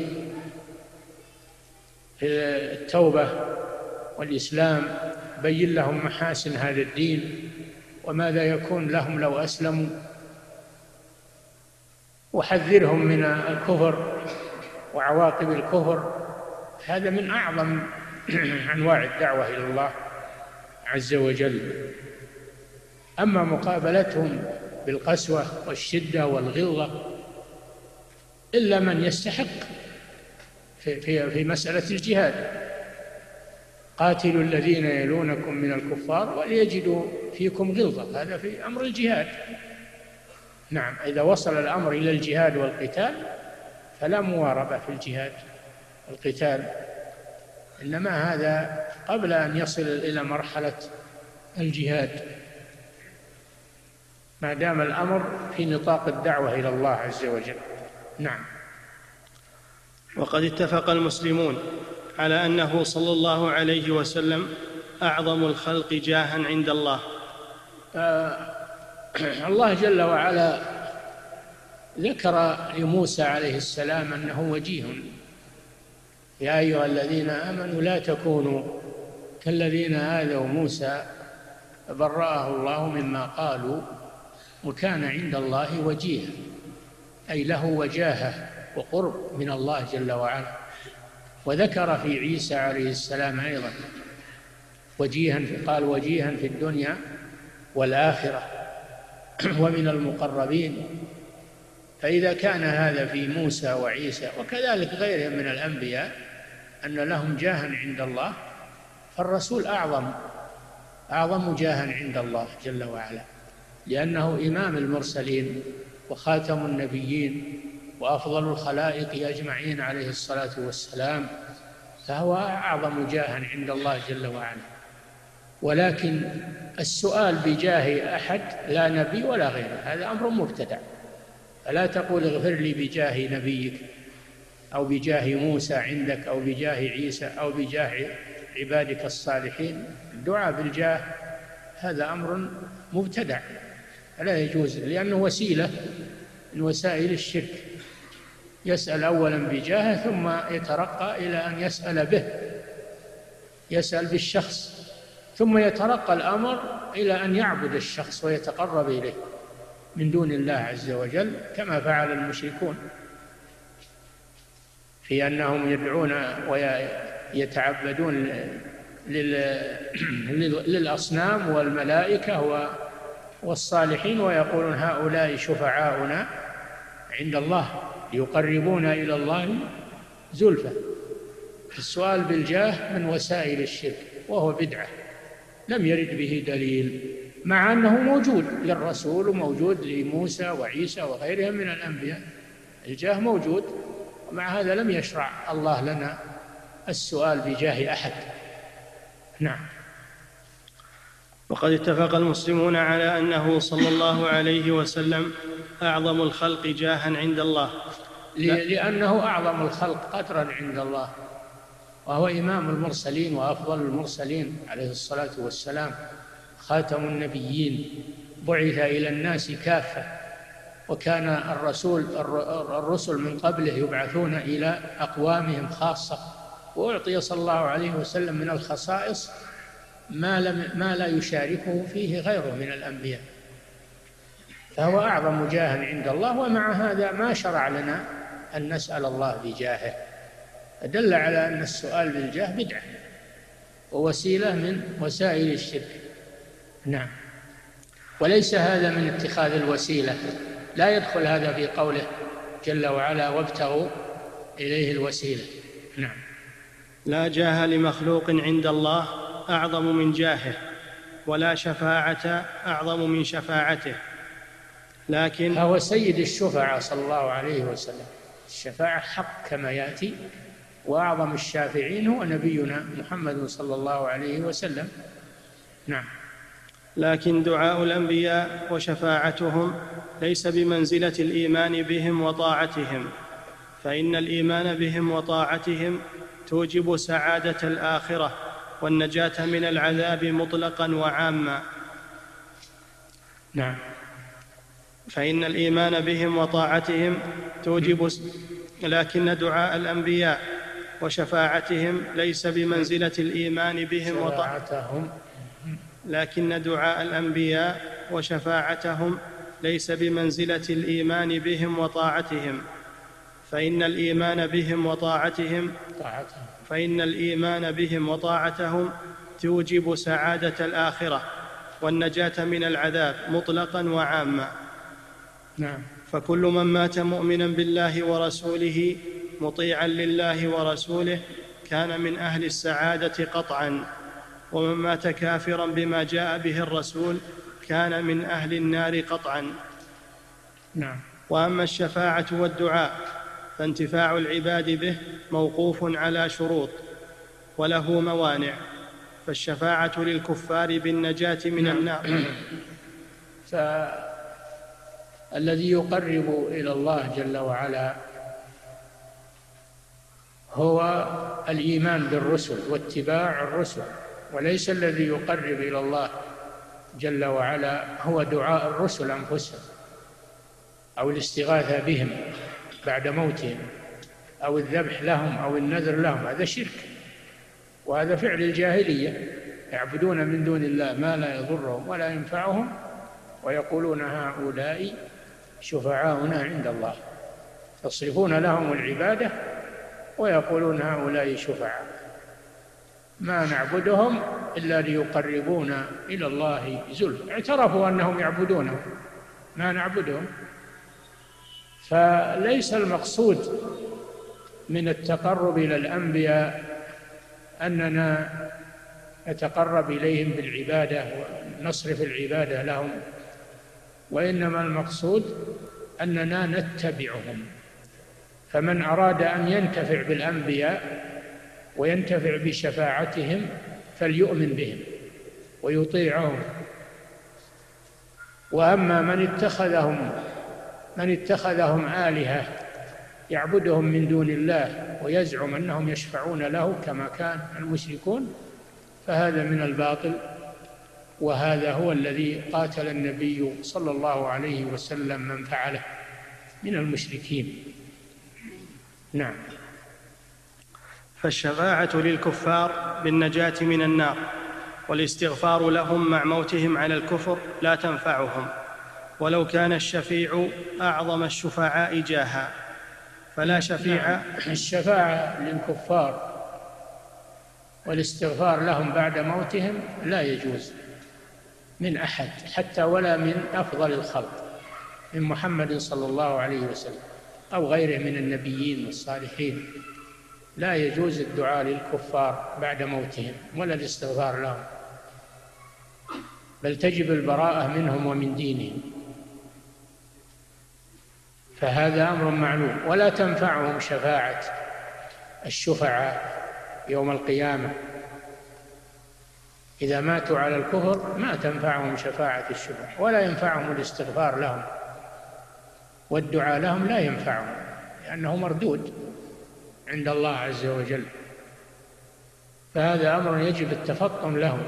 في التوبة والإسلام، بين لهم محاسن هذا الدين وماذا يكون لهم لو أسلموا، وحذرهم من الكفر وعواقب الكفر. هذا من أعظم أنواع الدعوة إلى الله عز وجل. أما مقابلتهم بالقسوة والشدة والغلظة إلا من يستحق في, في, في مسألة الجهاد. قاتلوا الذين يلونكم من الكفار وليجدوا فيكم غلظة، هذا في أمر الجهاد. نعم. إذا وصل الأمر إلى الجهاد والقتال فلا مواربة في الجهاد والقتال، إنما هذا قبل أن يصل إلى مرحلة الجهاد، ما دام الأمر في نطاق الدعوة إلى الله عز وجل. نعم. وقد اتفق المسلمون على أنه صلى الله عليه وسلم أعظم الخلق جاها عند الله. آه الله جل وعلا ذكر لموسى عليه السلام أنه وجيه. يا أيها الذين آمنوا لا تكونوا كالذين آذوا موسى فبرأه الله مما قالوا وكان عند الله وجيها، أي له وجاهة وقرب من الله جل وعلا. وذكر في عيسى عليه السلام أيضا وجيها، قال وجيها في الدنيا والآخرة ومن المقربين. فإذا كان هذا في موسى وعيسى وكذلك غيرهم من الأنبياء أن لهم جاها عند الله، فالرسول أعظم أعظم جاها عند الله جل وعلا، لأنه إمام المرسلين وخاتم النبيين وأفضل الخلائق أجمعين عليه الصلاة والسلام، فهو أعظم جاها عند الله جل وعلا. ولكن السؤال بجاه أحد لا نبي ولا غيره هذا أمر مبتدع، فلا تقول اغفر لي بجاه نبيك أو بجاه موسى عندك أو بجاه عيسى أو بجاه عبادك الصالحين. الدعاء بالجاه هذا أمر مبتدع لا يجوز، لأنه وسيلة من وسائل الشرك. يسأل أولا بجاهه ثم يترقى إلى أن يسأل به، يسأل بالشخص ثم يترقى الأمر إلى أن يعبد الشخص ويتقرب إليه من دون الله عز وجل، كما فعل المشركون في أنهم يدعون ويتعبدون للأصنام والملائكة والصالحين ويقولون هؤلاء شفعاؤنا عند الله ليقربونا إلى الله زلفى. السؤال بالجاه من وسائل الشرك وهو بدعة لم يرد به دليل، مع أنه موجود للرسول وموجود لموسى وعيسى وغيرهم من الأنبياء، الجاه موجود، ومع هذا لم يشرع الله لنا السؤال بجاه أحد. نعم. وقد اتفق المسلمون على أنه صلى الله عليه وسلم أعظم الخلق جاها عند الله، لأنه أعظم الخلق قدرا عند الله، وهو إمام المرسلين وأفضل المرسلين عليه الصلاة والسلام، خاتم النبيين، بعث إلى الناس كافة. وكان الرسول الرسل من قبله يبعثون إلى أقوامهم خاصة، وأعطي صلى الله عليه وسلم من الخصائص ما, لم ما لا يشاركه فيه غيره من الأنبياء، فهو أعظم جاها عند الله. ومع هذا ما شرع لنا أن نسأل الله بجاهه، دل على أن السؤال بالجاه بدعة ووسيلة من وسائل الشرك. نعم. وليس هذا من اتخاذ الوسيلة، لا يدخل هذا في قوله جل وعلا وابتغوا إليه الوسيلة. نعم. لا جاه لمخلوق عند الله أعظم من جاهه، ولا شفاعة أعظم من شفاعته، لكن هو سيد الشفعاء صلى الله عليه وسلم، الشفاعة حق كما يأتي، وأعظم الشافعين هو نبينا محمد صلى الله عليه وسلم. نعم. لكن دعاء الأنبياء وشفاعتهم ليس بمنزلة الإيمان بهم وطاعتهم، فإن الإيمان بهم وطاعتهم توجب سعادة الآخرة والنجاة من العذاب مطلقا وعاما. نعم. فإن الإيمان بهم وطاعتهم توجب، لكن دعاء الأنبياء وشفاعتهم ليس بمنزلة الإيمان بهم وطاعتهم لكن دعاء الأنبياء وشفاعتهم ليس بمنزلة الإيمان بهم وطاعتهم، فإن الإيمان بهم وطاعتهم فإن الإيمان بهم وطاعتهم توجب سعادة الآخرة والنجاة من العذاب مطلقا وعاما. نعم. فكل من مات مؤمنا بالله ورسوله مطيعا لله ورسوله كان من أهل السعادة قطعا، ومن مات كافرا بما جاء به الرسول كان من أهل النار قطعا. نعم. وأما الشفاعة والدعاء فانتفاع العباد به موقوف على شروط وله موانع، فالشفاعة للكفار بالنجاة من نعم. النار. فالذي يقرب إلى الله جل وعلا هو الإيمان بالرسل واتباع الرسل، وليس الذي يقرب إلى الله جل وعلا هو دعاء الرسل أنفسهم أو الاستغاثة بهم بعد موتهم أو الذبح لهم أو النذر لهم، هذا شرك، وهذا فعل الجاهلية، يعبدون من دون الله ما لا يضرهم ولا ينفعهم ويقولون هؤلاء شفعاؤنا عند الله، يصرفون لهم العبادة ويقولون هؤلاء شفعاء، ما نعبدهم إلا ليقربونا إلى الله زلفى. اعترفوا أنهم يعبدونهم، ما نعبدهم. فليس المقصود من التقرب إلى الأنبياء أننا نتقرب إليهم بالعبادة ونصرف العبادة لهم، وإنما المقصود أننا نتبعهم. فمن أراد أن ينتفع بالأنبياء وينتفع بشفاعتهم فليؤمن بهم ويطيعهم. وأما من اتخذهم من اتخذهم آلهة يعبدهم من دون الله ويزعم أنهم يشفعون له كما كان المشركون فهذا من الباطل، وهذا هو الذي قاتل النبي صلى الله عليه وسلم من فعله من المشركين. نعم. فالشفاعة للكفار بالنجاة من النار، والاستغفار لهم مع موتهم على الكفر لا تنفعهم، ولو كان الشفيع أعظم الشفعاء جاها فلا شفيع. نعم. الشفاعة للكفار والاستغفار لهم بعد موتهم لا يجوز من أحد، حتى ولا من أفضل الخلق من محمد صلى الله عليه وسلم أو غيره من النبيين والصالحين. لا يجوز الدعاء للكفار بعد موتهم ولا الاستغفار لهم، بل تجب البراءة منهم ومن دينهم، فهذا أمر معلوم. ولا تنفعهم شفاعة الشفعاء يوم القيامة، إذا ماتوا على الكفر ما تنفعهم شفاعة الشفعاء، ولا ينفعهم الاستغفار لهم، والدعاء لهم لا ينفعهم لأنه مردود عند الله عز وجل. فهذا أمر يجب التفطن له.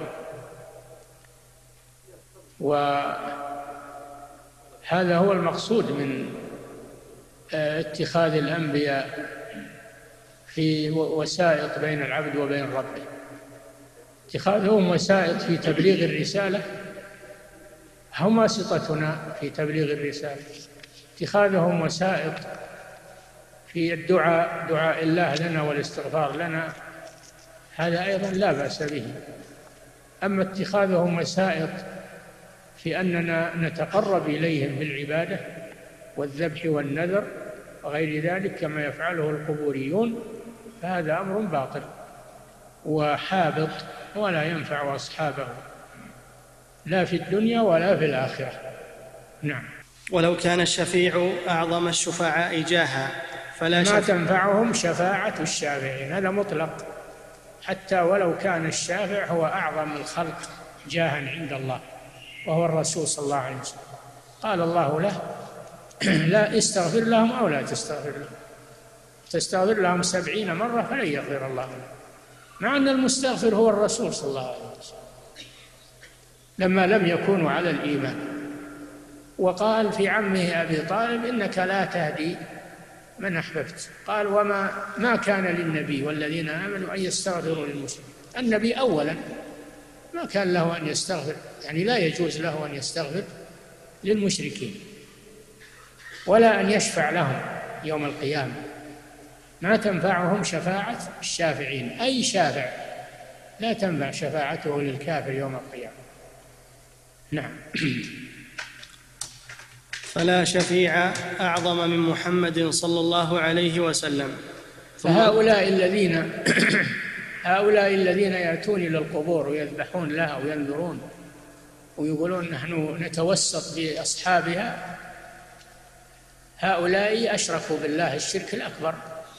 وهذا هو المقصود من اتخاذ الأنبياء في وسائط بين العبد وبين ربه. اتخاذهم وسائط في تبليغ الرسالة هم واسطتنا في تبليغ الرسالة. اتخاذهم وسائط في الدعاء، دعاء الله لنا والاستغفار لنا، هذا أيضا لا بأس به. أما اتخاذهم وسائط في أننا نتقرب إليهم بالعبادة والذبح والنذر وغير ذلك كما يفعله القبوريون فهذا أمر باطل وحابط ولا ينفع أصحابه لا في الدنيا ولا في الآخرة. نعم. ولو كان الشفيع أعظم الشفعاء جاها فلا ما شفع... تنفعهم شفاعة الشافعين، هذا مطلق، حتى ولو كان الشافع هو أعظم الخلق جاها عند الله وهو الرسول صلى الله عليه وسلم. قال الله له لا استغفر لهم أو لا تستغفر لهم، تستغفر لهم سبعين مرة فلن يغفر الله لهم، مع أن المستغفر هو الرسول صلى الله عليه وسلم لما لم يكونوا على الإيمان. وقال في عمه أبي طالب إنك لا تهدي من أحببت. قال وما ما كان للنبي والذين آمنوا أن يستغفروا للمشركين. النبي أولا ما كان له أن يستغفر، يعني لا يجوز له أن يستغفر للمشركين ولا أن يشفع لهم يوم القيامة. ما تنفعهم شفاعة الشافعين، أي شافع لا تنفع شفاعته للكافر يوم القيامة. نعم. فلا شفيع أعظم من محمد صلى الله عليه وسلم. فهؤلاء الذين هؤلاء الذين يأتون إلى القبور ويذبحون لها وينذرون ويقولون نحن نتوسط بأصحابها، هؤلاء أشركوا بالله الشرك الأكبر،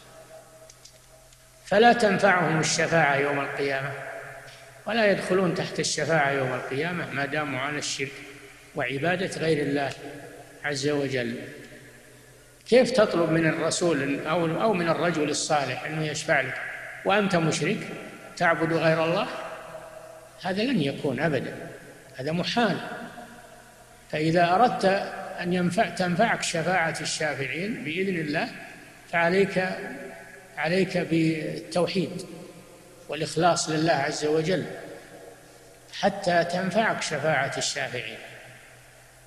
فلا تنفعهم الشفاعة يوم القيامة ولا يدخلون تحت الشفاعة يوم القيامة ما داموا على الشرك وعبادة غير الله عز وجل. كيف تطلب من الرسول أو أو من الرجل الصالح أنه يشفع لك وأنت مشرك تعبد غير الله؟ هذا لن يكون أبدا، هذا محال. فإذا أردت أن ينفع تنفعك شفاعة الشافعين بإذن الله فعليك عليك بالتوحيد والإخلاص لله عز وجل حتى تنفعك شفاعة الشافعين.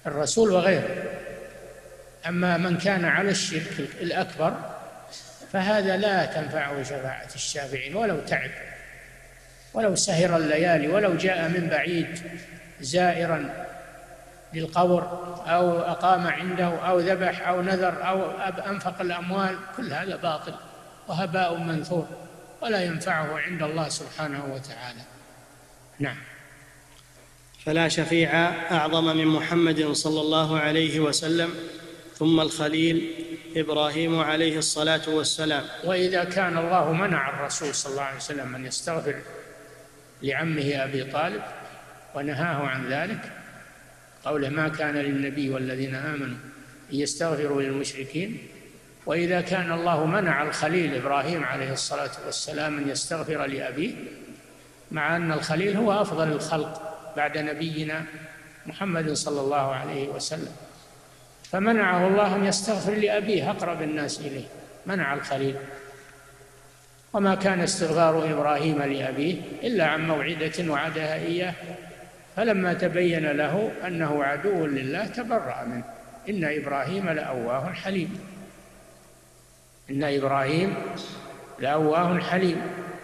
الرسول وغيره. أما من كان على الشرك الأكبر فهذا لا تنفعه شفاعة الشافعين ولو تعب، ولو سهر الليالي، ولو جاء من بعيد زائرا للقبر أو أقام عنده أو ذبح أو نذر أو أنفق الأموال، كل هذا باطل وهباء منثور ولا ينفعه عند الله سبحانه وتعالى. نعم. فلا شفيع أعظم من محمد صلى الله عليه وسلم، ثم الخليل إبراهيم عليه الصلاة والسلام. وإذا كان الله منع الرسول صلى الله عليه وسلم أن يستغفر لعمه أبي طالب ونهاه عن ذلك، قوله ما كان للنبي والذين آمنوا أن يستغفروا للمشركين، وإذا كان الله منع الخليل إبراهيم عليه الصلاة والسلام أن يستغفر لأبيه، مع أن الخليل هو أفضل الخلق بعد نبينا محمد صلى الله عليه وسلم، فمنعه الله أن يستغفر لأبيه أقرب الناس إليه، منع الخليل. وما كان استغفار إبراهيم لأبيه إلا عن موعدة وعدها إياه، فلما تبين له أنه عدو لله تبرأ منه. إن إبراهيم لأواه حليم، إن إبراهيم لأواه حليم.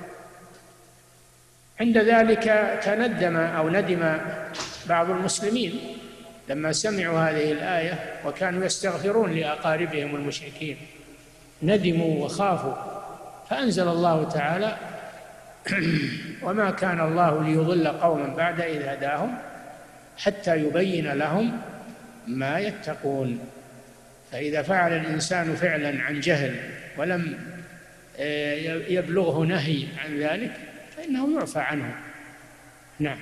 عند ذلك تندم أو ندم بعض المسلمين لما سمعوا هذه الآية وكانوا يستغفرون لأقاربهم المشركين، ندموا وخافوا، فأنزل الله تعالى وما كان الله ليضل قوما بعد إذ هداهم حتى يبين لهم ما يتقون. فإذا فعل الإنسان فعلا عن جهل ولم يبلغه نهي عن ذلك فإنه يعفى عنه. نعم.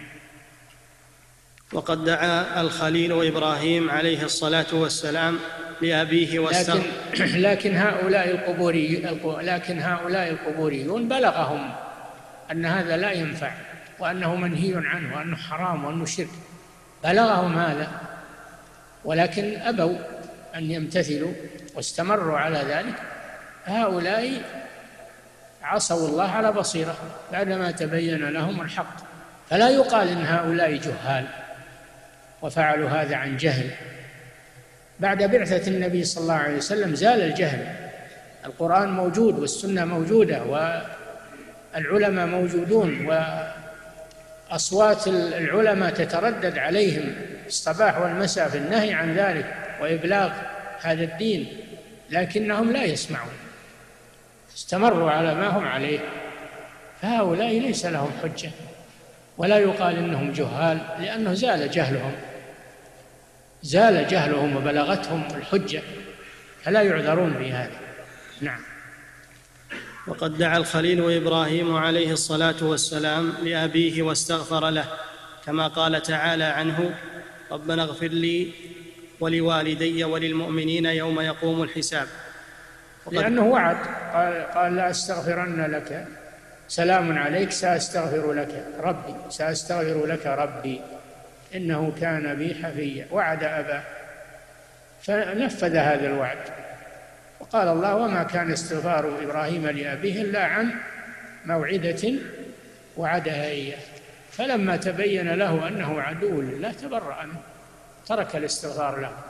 وقد دعا الخليل إبراهيم عليه الصلاة والسلام لأبيه واستغفر. لكن, لكن هؤلاء القبوري لكن هؤلاء القبوريون بلغهم أن هذا لا ينفع وأنه منهي عنه وأنه حرام وأنه شرك، بلغهم هذا، ولكن أبوا أن يمتثلوا واستمروا على ذلك. هؤلاء عصوا الله على بصيرة بعدما تبين لهم الحق، فلا يقال إن هؤلاء جهال وفعلوا هذا عن جهل. بعد بعثة النبي صلى الله عليه وسلم زال الجهل، القرآن موجود والسنة موجودة والعلماء موجودون وأصوات العلماء تتردد عليهم الصباح والمساء في النهي عن ذلك وإبلاغ هذا الدين، لكنهم لا يسمعون، استمروا على ما هم عليه. فهؤلاء ليس لهم حجة ولا يقال إنهم جهال، لأنه زال جهلهم زال جهلهم وبلغتهم الحجة، فلا يعذرون بهذا. نعم. وقد دعا الخليل إبراهيم عليه الصلاة والسلام لأبيه واستغفر له، كما قال تعالى عنه ربنا اغفر لي ولوالدي وللمؤمنين يوم يقوم الحساب. لأنه وعد، قال, قال لا أستغفرن لك، سلام عليك سأستغفر لك ربي سأستغفر لك ربي إنه كان بي حفيا، وعد أباه فنفذ هذا الوعد. وقال الله وما كان استغفار إبراهيم لأبيه إلا عن موعدة وعدها إياه، فلما تبين له أنه عدو لله تبرأ منه، ترك الاستغفار له.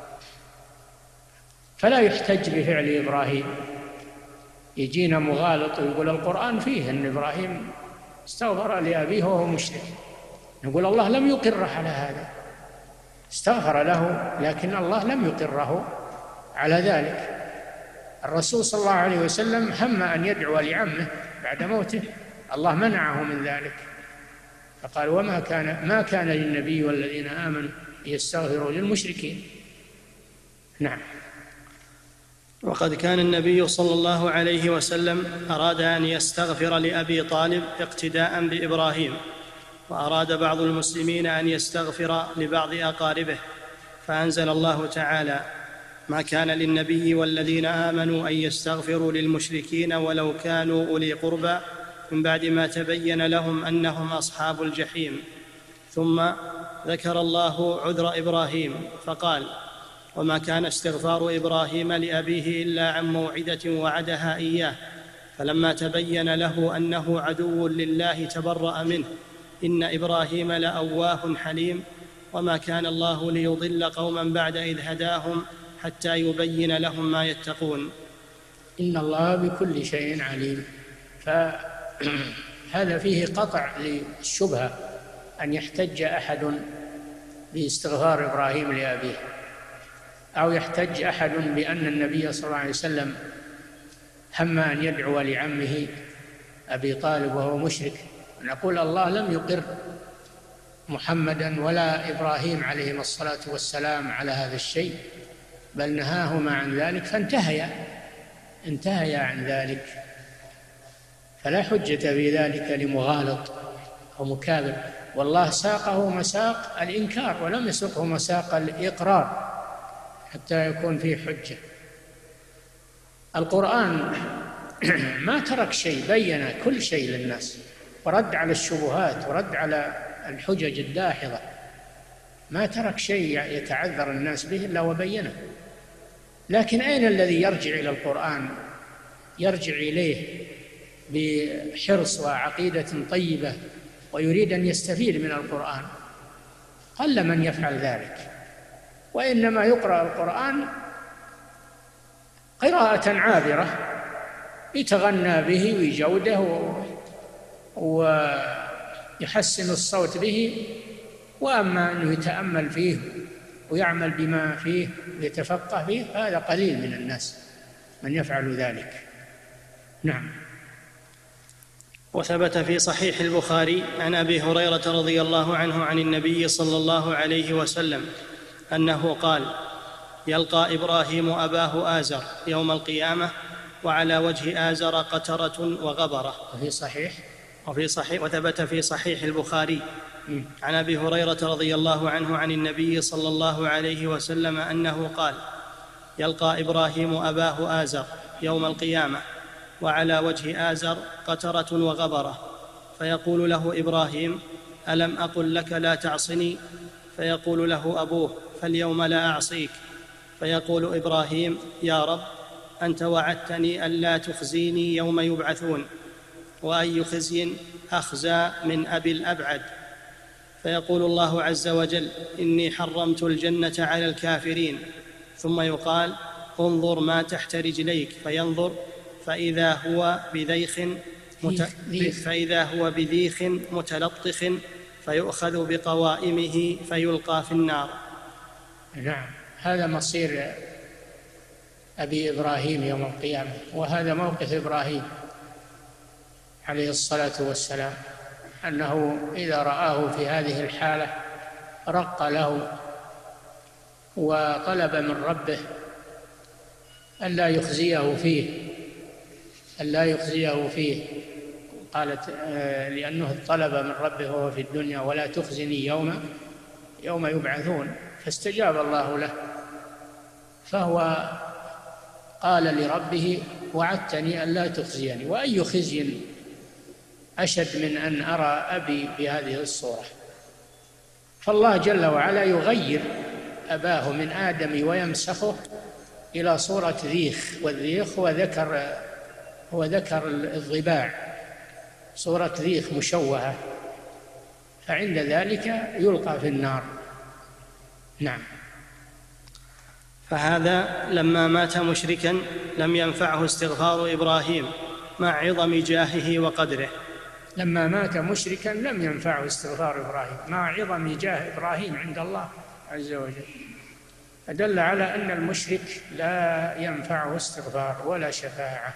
فلا يحتج بفعل إبراهيم، يجينا مغالط ويقول القرآن فيه أن إبراهيم استغفر لأبيه وهو مشرك، نقول الله لم يقره على هذا، استغفر له لكن الله لم يقره على ذلك. الرسول صلى الله عليه وسلم هم أن يدعو لعمه بعد موته، الله منعه من ذلك، فقال وما كان ما كان للنبي والذين آمنوا يستغفروا للمشركين. نعم. وقد كان النبي صلى الله عليه وسلم أراد أن يستغفر لأبي طالب اقتداء بإبراهيم، وأراد بعض المسلمين أن يستغفر لبعض أقاربه، فأنزل الله تعالى ما كان للنبي والذين آمنوا أن يستغفروا للمشركين ولو كانوا أولي قربى من بعد ما تبين لهم أنهم أصحاب الجحيم. ثم ذكر الله عذر إبراهيم فقال وما كان استغفار إبراهيم لأبيه إلا عن موعدة وعدها إياه، فلما تبين له أنه عدو لله تبرأ منه إن إبراهيم لأواه حليم. وما كان الله ليضل قوما بعد إذ هداهم حتى يبين لهم ما يتقون. إن الله بكل شيء عليم. فهذا فيه قطع للشبهة أن يحتج أحد باستغفار إبراهيم لأبيه، أو يحتج أحد بأن النبي صلى الله عليه وسلم هم أن يدعو لعمه أبي طالب وهو مشرك. نقول الله لم يقر محمدا ولا إبراهيم عليهما الصلاة والسلام على هذا الشيء، بل نهاهما عن ذلك فانتهيا انتهيا عن ذلك، فلا حجة في ذلك لمغالط أو مكابر. والله ساقه مساق الإنكار ولم يسقه مساق الإقرار حتى يكون فيه حجة. القرآن ما ترك شيء، بين كل شيء للناس ورد على الشبهات ورد على الحجج الداحضة، ما ترك شيء يتعذر الناس به إلا وبينه. لكن أين الذي يرجع إلى القرآن يرجع إليه بحرص وعقيدة طيبة ويريد أن يستفيد من القرآن؟ قل من يفعل ذلك، وإنما يقرأ القرآن قراءة عابرة يتغنى به ويجوده ويحسن الصوت به، وأما أنه يتأمل فيه ويعمل بما فيه ويتفقه فيه هذا قليل من الناس من يفعل ذلك. نعم. وثبت في صحيح البخاري عن أبي هريرة رضي الله عنه عن النبي صلى الله عليه وسلم أنه قال: يلقى إبراهيم أباه آزر يوم القيامة وعلى وجه آزر قترة وغبرة. وفي صحيح وفي صحيح وثبت في صحيح البخاري عن أبي هريرة رضي الله عنه عن النبي صلى الله عليه وسلم أنه قال: يلقى إبراهيم أباه آزر يوم القيامة وعلى وجه آزر قترة وغبرة، فيقول له إبراهيم: ألم أقل لك لا تعصني؟ فيقول له أبوه: فاليوم لا أعصيك. فيقول إبراهيم: يا رب، أنت وعدتني ألا تخزيني يوم يبعثون، وأي خزي أخزى من أبي الأبعد. فيقول الله عز وجل: إني حرمت الجنة على الكافرين. ثم يقال: انظر ما تحت رجليك، فينظر فإذا هو بذيخ مت... فإذا هو بذيخ متلطخ، فيؤخذ بقوائمه فيلقى في النار. نعم، هذا مصير أبي إبراهيم يوم القيامة، وهذا موقف إبراهيم عليه الصلاة والسلام، أنه إذا رآه في هذه الحالة رق له وطلب من ربه ألا يخزيه فيه ألا يخزيه فيه قالت لأنه طلب من ربه وهو في الدنيا: ولا تخزني يوم يوم يبعثون. فاستجاب الله له، فهو قال لربه: وعدتني ألا تخزيني، وأي خزي أشد من أن أرى أبي بهذه الصورة. فالله جل وعلا يغير أباه من آدم ويمسخه إلى صورة ذيخ، والذيخ هو ذكر هو ذكر الضباع، صورة ذيخ مشوهة، فعند ذلك يلقى في النار. نعم. فهذا لما مات مشركا لم ينفعه استغفار إبراهيم مع عظم جاهه وقدره. لما مات مشركا لم ينفعه استغفار إبراهيم مع عظم جاه إبراهيم عند الله عز وجل، فدل على أن المشرك لا ينفعه استغفار ولا شفاعة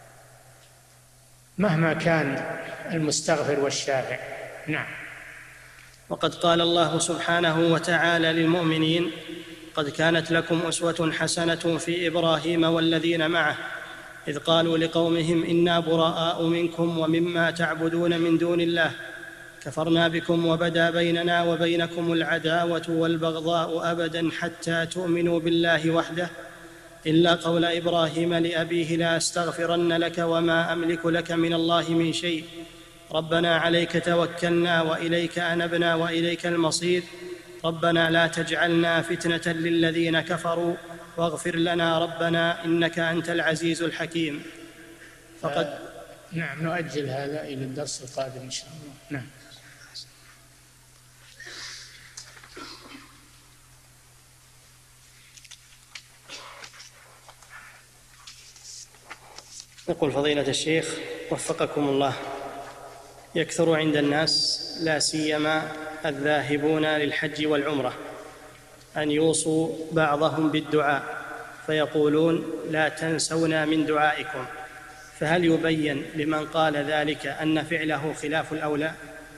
مهما كان المستغفر والشافع. نعم. وقد قال الله سبحانه وتعالى للمؤمنين: قد كانت لكم أسوة حسنة في إبراهيم والذين معه إذ قالوا لقومهم إنا براء منكم ومما تعبدون من دون الله كفرنا بكم وبدا بيننا وبينكم العداوة والبغضاء أبدا حتى تؤمنوا بالله وحده إلا قول إبراهيم لأبيه لا أستغفرن لك وما أملك لك من الله من شيء ربنا عليك توكلنا وإليك أنبنا وإليك المصير ربنا لا تجعلنا فتنة للذين كفروا واغفر لنا ربنا إنك أنت العزيز الحكيم. فقد آه نعم نؤجل هذا إلى الدرس القادم إن شاء الله. نعم. يقول فضيلة الشيخ وفقكم الله: يكثر عند الناس لا سيما الذاهبون للحج والعمرة أن يوصوا بعضهم بالدعاء، فيقولون: لا تنسونا من دعائكم، فهل يبين لمن قال ذلك أن فعله خلاف الأولى؟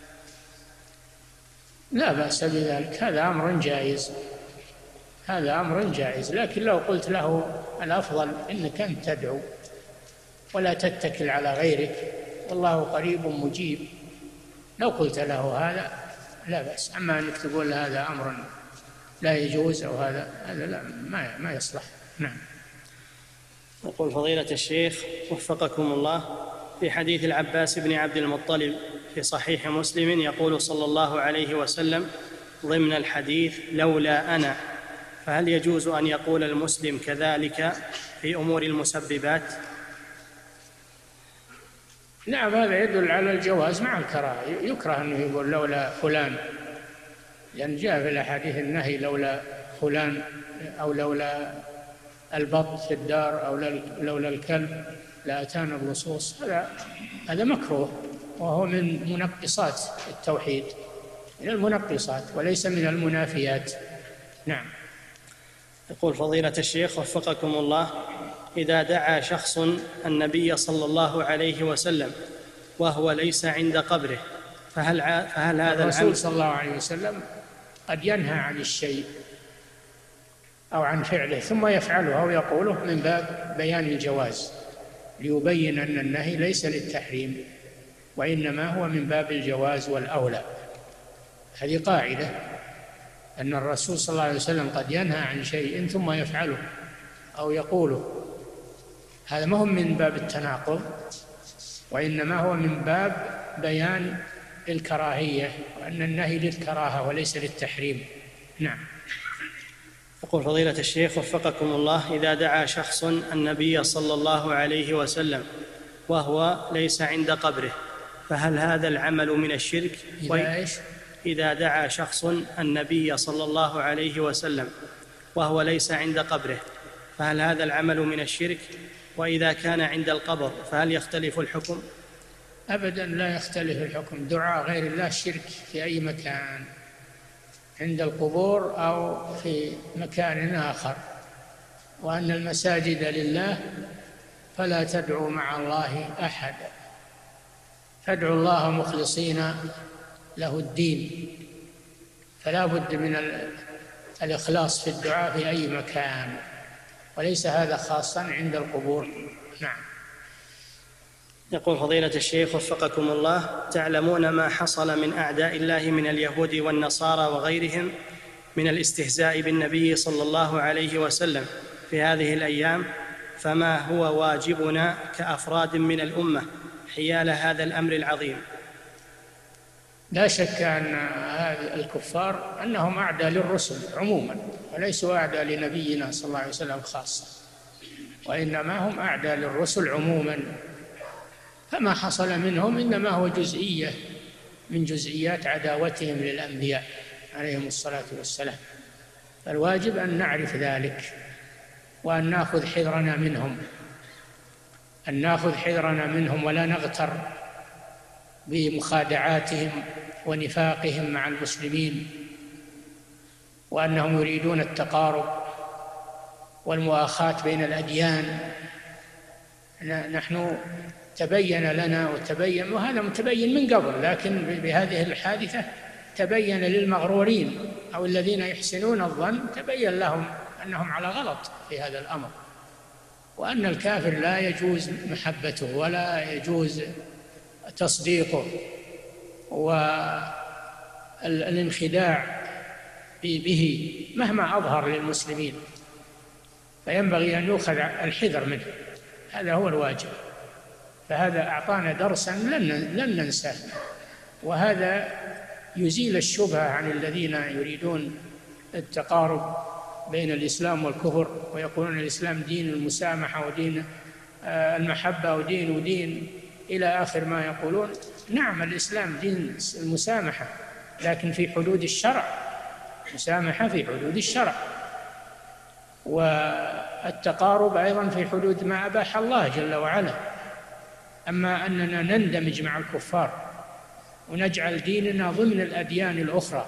لا بأس بذلك، هذا أمر جائز، هذا أمر جائز، لكن لو قلت له الأفضل إنك أنت تدعو ولا تتكل على غيرك والله قريب مجيب، لو قلت له هذا لا بأس. أما أنك تقول هذا أمر لا يجوز أو هذا هذا لا ما ما يصلح. نعم. يقول فضيلة الشيخ وفقكم الله: في حديث العباس بن عبد المطلب في صحيح مسلم يقول صلى الله عليه وسلم ضمن الحديث: لولا أنا، فهل يجوز أن يقول المسلم كذلك في أمور المسببات؟ نعم، هذا يدل على الجواز مع الكراهة، يكره أنه يقول لولا فلان، لأن جاء في الأحاديث النهي لولا فلان أو لولا البط في الدار أو لولا الكلب لأتانا اللصوص، هذا هذا مكروه، وهو من منقصات التوحيد، من المنقصات وليس من المنافيات. نعم. يقول فضيلة الشيخ وفقكم الله: إذا دعا شخص النبي صلى الله عليه وسلم وهو ليس عند قبره، فهل, فهل هذا الرسول صلى الله عليه وسلم قد ينهى عن الشيء أو عن فعله ثم يفعله أو يقوله من باب بيان الجواز، ليبين أن النهي ليس للتحريم وإنما هو من باب الجواز والأولى. هذه قاعدة، أن الرسول صلى الله عليه وسلم قد ينهى عن شيء ثم يفعله أو يقوله، هذا ما هو من باب التناقض وإنما هو من باب بيان الكراهية، وأن النهي للكراهة وليس للتحريم. نعم. يقول فضيلة الشيخ وفقكم الله: إذا دعا شخص النبي صلى الله عليه وسلم وهو ليس عند قبره، فهل هذا العمل من الشرك؟ إذا إيش؟ إذا دعا شخص النبي صلى الله عليه وسلم وهو ليس عند قبره، فهل هذا العمل من الشرك؟ وإذا كان عند القبر فهل يختلف الحكم؟ أبدا لا يختلف الحكم، دعاء غير الله شرك في أي مكان، عند القبور أو في مكان آخر، وأن المساجد لله فلا تدعوا مع الله أحدا، فادعوا الله مخلصين له الدين، فلا بد من الإخلاص في الدعاء في أي مكان، وليس هذا خاصا عند القبور. نعم. يقول فضيلة الشيخ وفقكم الله: تعلمون ما حصل من أعداء الله من اليهود والنصارى وغيرهم من الاستهزاء بالنبي صلى الله عليه وسلم في هذه الأيام، فما هو واجبنا كأفراد من الأمة حيال هذا الأمر العظيم؟ لا شك أن الكفار أنهم أعداء للرسل عموما، وليسوا أعداء لنبينا صلى الله عليه وسلم خاصة، وإنما هم أعداء للرسل عموما، فما حصل منهم إنما هو جزئية من جزئيات عداوتهم للأنبياء عليهم الصلاة والسلام، فالواجب أن نعرف ذلك وأن نأخذ حذرنا منهم، أن نأخذ حذرنا منهم ولا نغتر بمخادعاتهم ونفاقهم مع المسلمين، وأنهم يريدون التقارب والمؤاخاة بين الأديان. نحن تبين لنا وتبين، وهذا متبين من قبل، لكن بهذه الحادثة تبين للمغرورين أو الذين يحسنون الظن، تبين لهم أنهم على غلط في هذا الأمر، وأن الكافر لا يجوز محبته ولا يجوز تصديقه والانخداع به مهما أظهر للمسلمين، فينبغي أن يؤخذ الحذر منه، هذا هو الواجب. فهذا أعطانا درسا لن ننساه، وهذا يزيل الشبهة عن الذين يريدون التقارب بين الإسلام والكفر ويقولون الإسلام دين المسامحة ودين المحبة ودين ودين إلى آخر ما يقولون. نعم، الإسلام دين المسامحة، لكن في حدود الشرع، مسامحة في حدود الشرع، والتقارب أيضا في حدود ما أباح الله جل وعلا. أما أننا نندمج مع الكفار ونجعل ديننا ضمن الأديان الأخرى،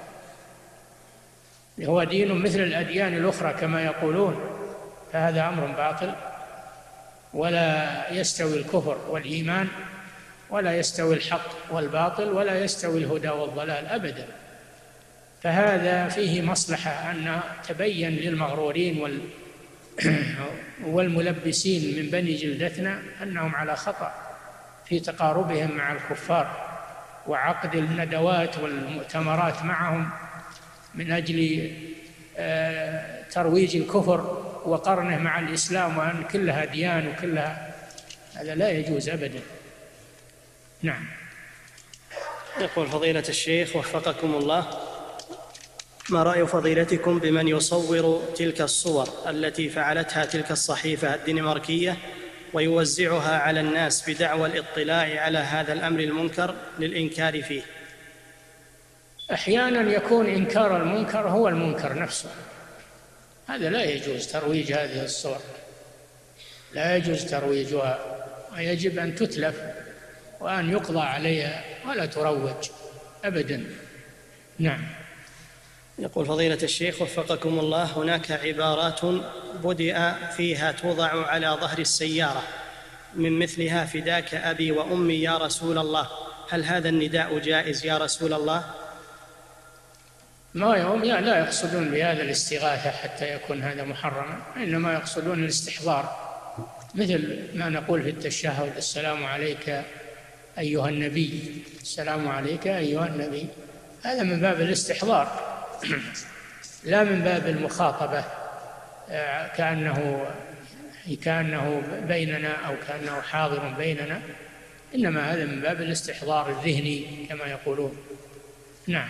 هو دين مثل الأديان الأخرى كما يقولون، فهذا أمر باطل، ولا يستوي الكفر والإيمان، ولا يستوي الحق والباطل، ولا يستوي الهدى والضلال أبدا. فهذا فيه مصلحة أن تبين للمغرورين والملبسين من بني جلدتنا أنهم على خطأ في تقاربهم مع الكفار وعقد الندوات والمؤتمرات معهم من أجل ترويج الكفر وقرنه مع الإسلام وأن كلها ديان وكلها، هذا لا يجوز أبدا. نعم. يقول فضيلة الشيخ وفقكم الله: ما رأي فضيلتكم بمن يصور تلك الصور التي فعلتها تلك الصحيفة الدنماركية ويوزعها على الناس بدعوى الاطلاع على هذا الأمر المنكر للإنكار فيه؟ أحيانا يكون إنكار المنكر هو المنكر نفسه، هذا لا يجوز ترويج هذه الصور، لا يجوز ترويجها، ويجب أن تتلف وأن يقضى عليها ولا تروج أبدا. نعم. يقول فضيلة الشيخ وفقكم الله: هناك عبارات بدأ فيها توضع على ظهر السيارة من مثلها فداك أبي وأمي يا رسول الله، هل هذا النداء جائز يا رسول الله؟ ما هم لا يقصدون بهذا الاستغاثة حتى يكون هذا محرما، إنما يقصدون الاستحضار، مثل ما نقول في التشهد: السلام عليك أيها النبي، السلام عليك أيها النبي، هذا من باب الاستحضار لا من باب المخاطبة كأنه كأنه بيننا أو كأنه حاضر بيننا، إنما هذا من باب الاستحضار الذهني كما يقولون. نعم.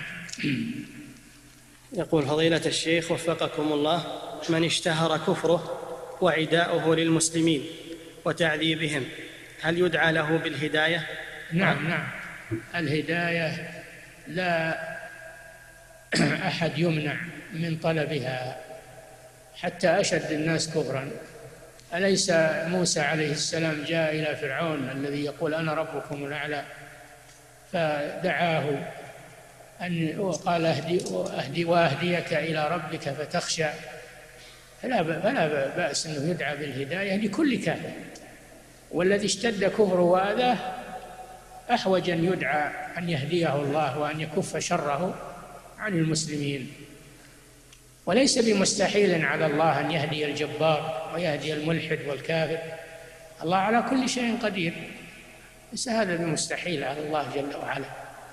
يقول فضيلة الشيخ وفقكم الله: من اشتهر كفره وعداؤه للمسلمين وتعذيبهم هل يدعى له بالهداية؟ نعم نعم، الهداية لا أحد يمنع من طلبها حتى أشد الناس كفرا. أليس موسى عليه السلام جاء إلى فرعون الذي يقول أنا ربكم الأعلى فدعاه أن وقال أهدي, أهدي وأهديك إلى ربك فتخشى، فلا بأس أنه يدعى بالهداية لكل كافر، والذي اشتد كفره وأذاه أحوج أن يدعى أن يهديه الله وأن يكف شره عن المسلمين. وليس بمستحيل على الله أن يهدي الجبار ويهدي الملحد والكافر، الله على كل شيء قدير، ليس هذا بمستحيل على الله جل وعلا.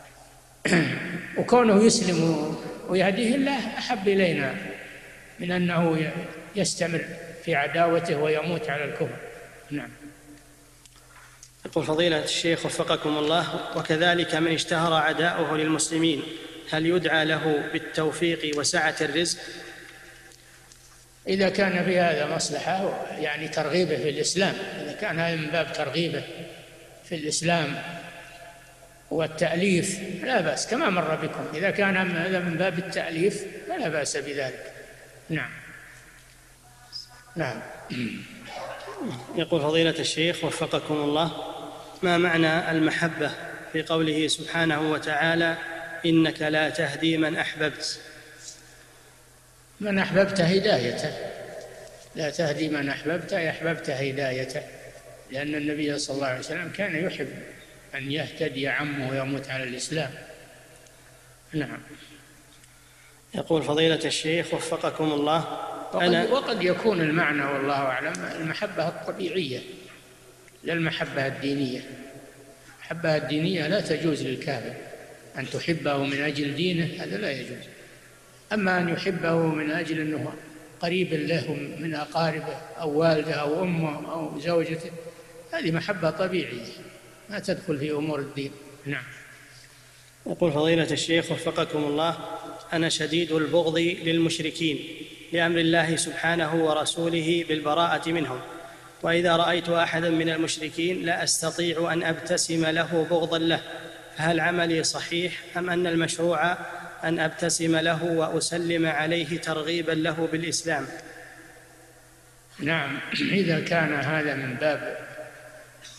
وكونه يسلم ويهديه الله أحب إلينا من أنه يستمر في عداوته ويموت على الكفر. نعم. يقول فضيلة الشيخ وفقكم الله: وكذلك من اشتهر عداؤه للمسلمين هل يدعى له بالتوفيق وسعة الرزق؟ إذا كان في هذا مصلحة يعني ترغيبه في الإسلام، إذا كان هذا من باب ترغيبه في الإسلام والتأليف لا بأس، كما مر بكم، إذا كان هذا من باب التأليف فلا بأس بذلك. نعم. نعم. يقول فضيلة الشيخ وفقكم الله: ما معنى المحبة في قوله سبحانه وتعالى إنك لا تهدي من أحببت؟ من أحببت هدايته، لا تهدي من أحببت أي أحببت هدايته، لأن النبي صلى الله عليه وسلم كان يحب أن يهتدي عمه ويموت على الإسلام. نعم. يقول فضيلة الشيخ وفقكم الله: وقد, وقد يكون المعنى والله أعلم المحبة الطبيعية لا المحبة الدينية. المحبة الدينية لا تجوز للكافر، أن تحبه من أجل دينه هذا لا يجوز، أما أن يحبه من أجل أنه قريب له من أقاربه أو والده أو أمه أو زوجته، هذه محبة طبيعية ما تدخل في أمور الدين. نعم. يقول فضيلة الشيخ وفقكم الله: أنا شديد البغض للمشركين لأمر الله سبحانه ورسوله بالبراءة منهم، وإذا رأيت أحدا من المشركين لا أستطيع أن أبتسم له بغضا له، فهل عملي صحيح أم أن المشروع أن أبتسم له وأسلم عليه ترغيبا له بالإسلام؟ نعم، إذا كان هذا من باب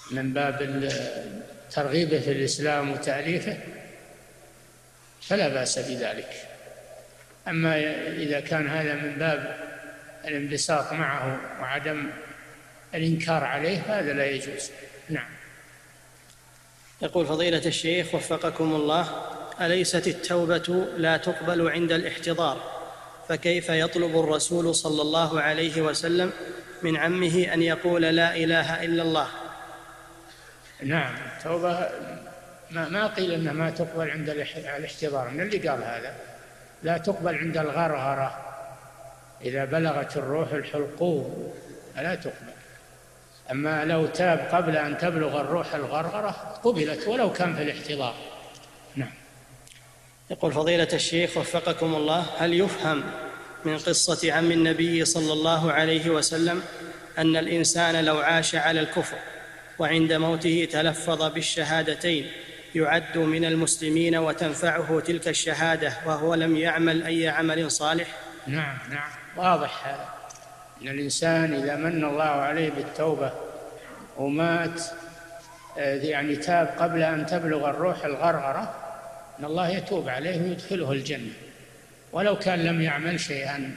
من باب ترغيبه في الإسلام وتأليفه فلا بأس بذلك. أما إذا كان هذا من باب الانبساط معه وعدم الإنكار عليه هذا لا يجوز. نعم. يقول فضيلة الشيخ وفقكم الله: أليست التوبة لا تقبل عند الاحتضار؟ فكيف يطلب الرسول صلى الله عليه وسلم من عمه أن يقول لا إله إلا الله؟ نعم، التوبة ما, ما قيل أنها ما تقبل عند الاحتضار، من اللي قال هذا لا تقبل عند الغرغرة، إذا بلغت الروح الحلقوم لا تقبل. أما لو تاب قبل أن تبلغ الروح الغرغرة قبلت ولو كان في الاحتضار. نعم. يقول فضيلة الشيخ وفقكم الله: هل يفهم من قصة عم النبي صلى الله عليه وسلم أن الإنسان لو عاش على الكفر وعند موته تلفظ بالشهادتين يعد من المسلمين وتنفعه تلك الشهادة وهو لم يعمل أي عمل صالح؟ نعم نعم، واضح هذا، أن الإنسان إذا من الله عليه بالتوبة ومات يعني تاب قبل أن تبلغ الروح الغرغرة أن الله يتوب عليه ويدخله الجنة ولو كان لم يعمل شيئا.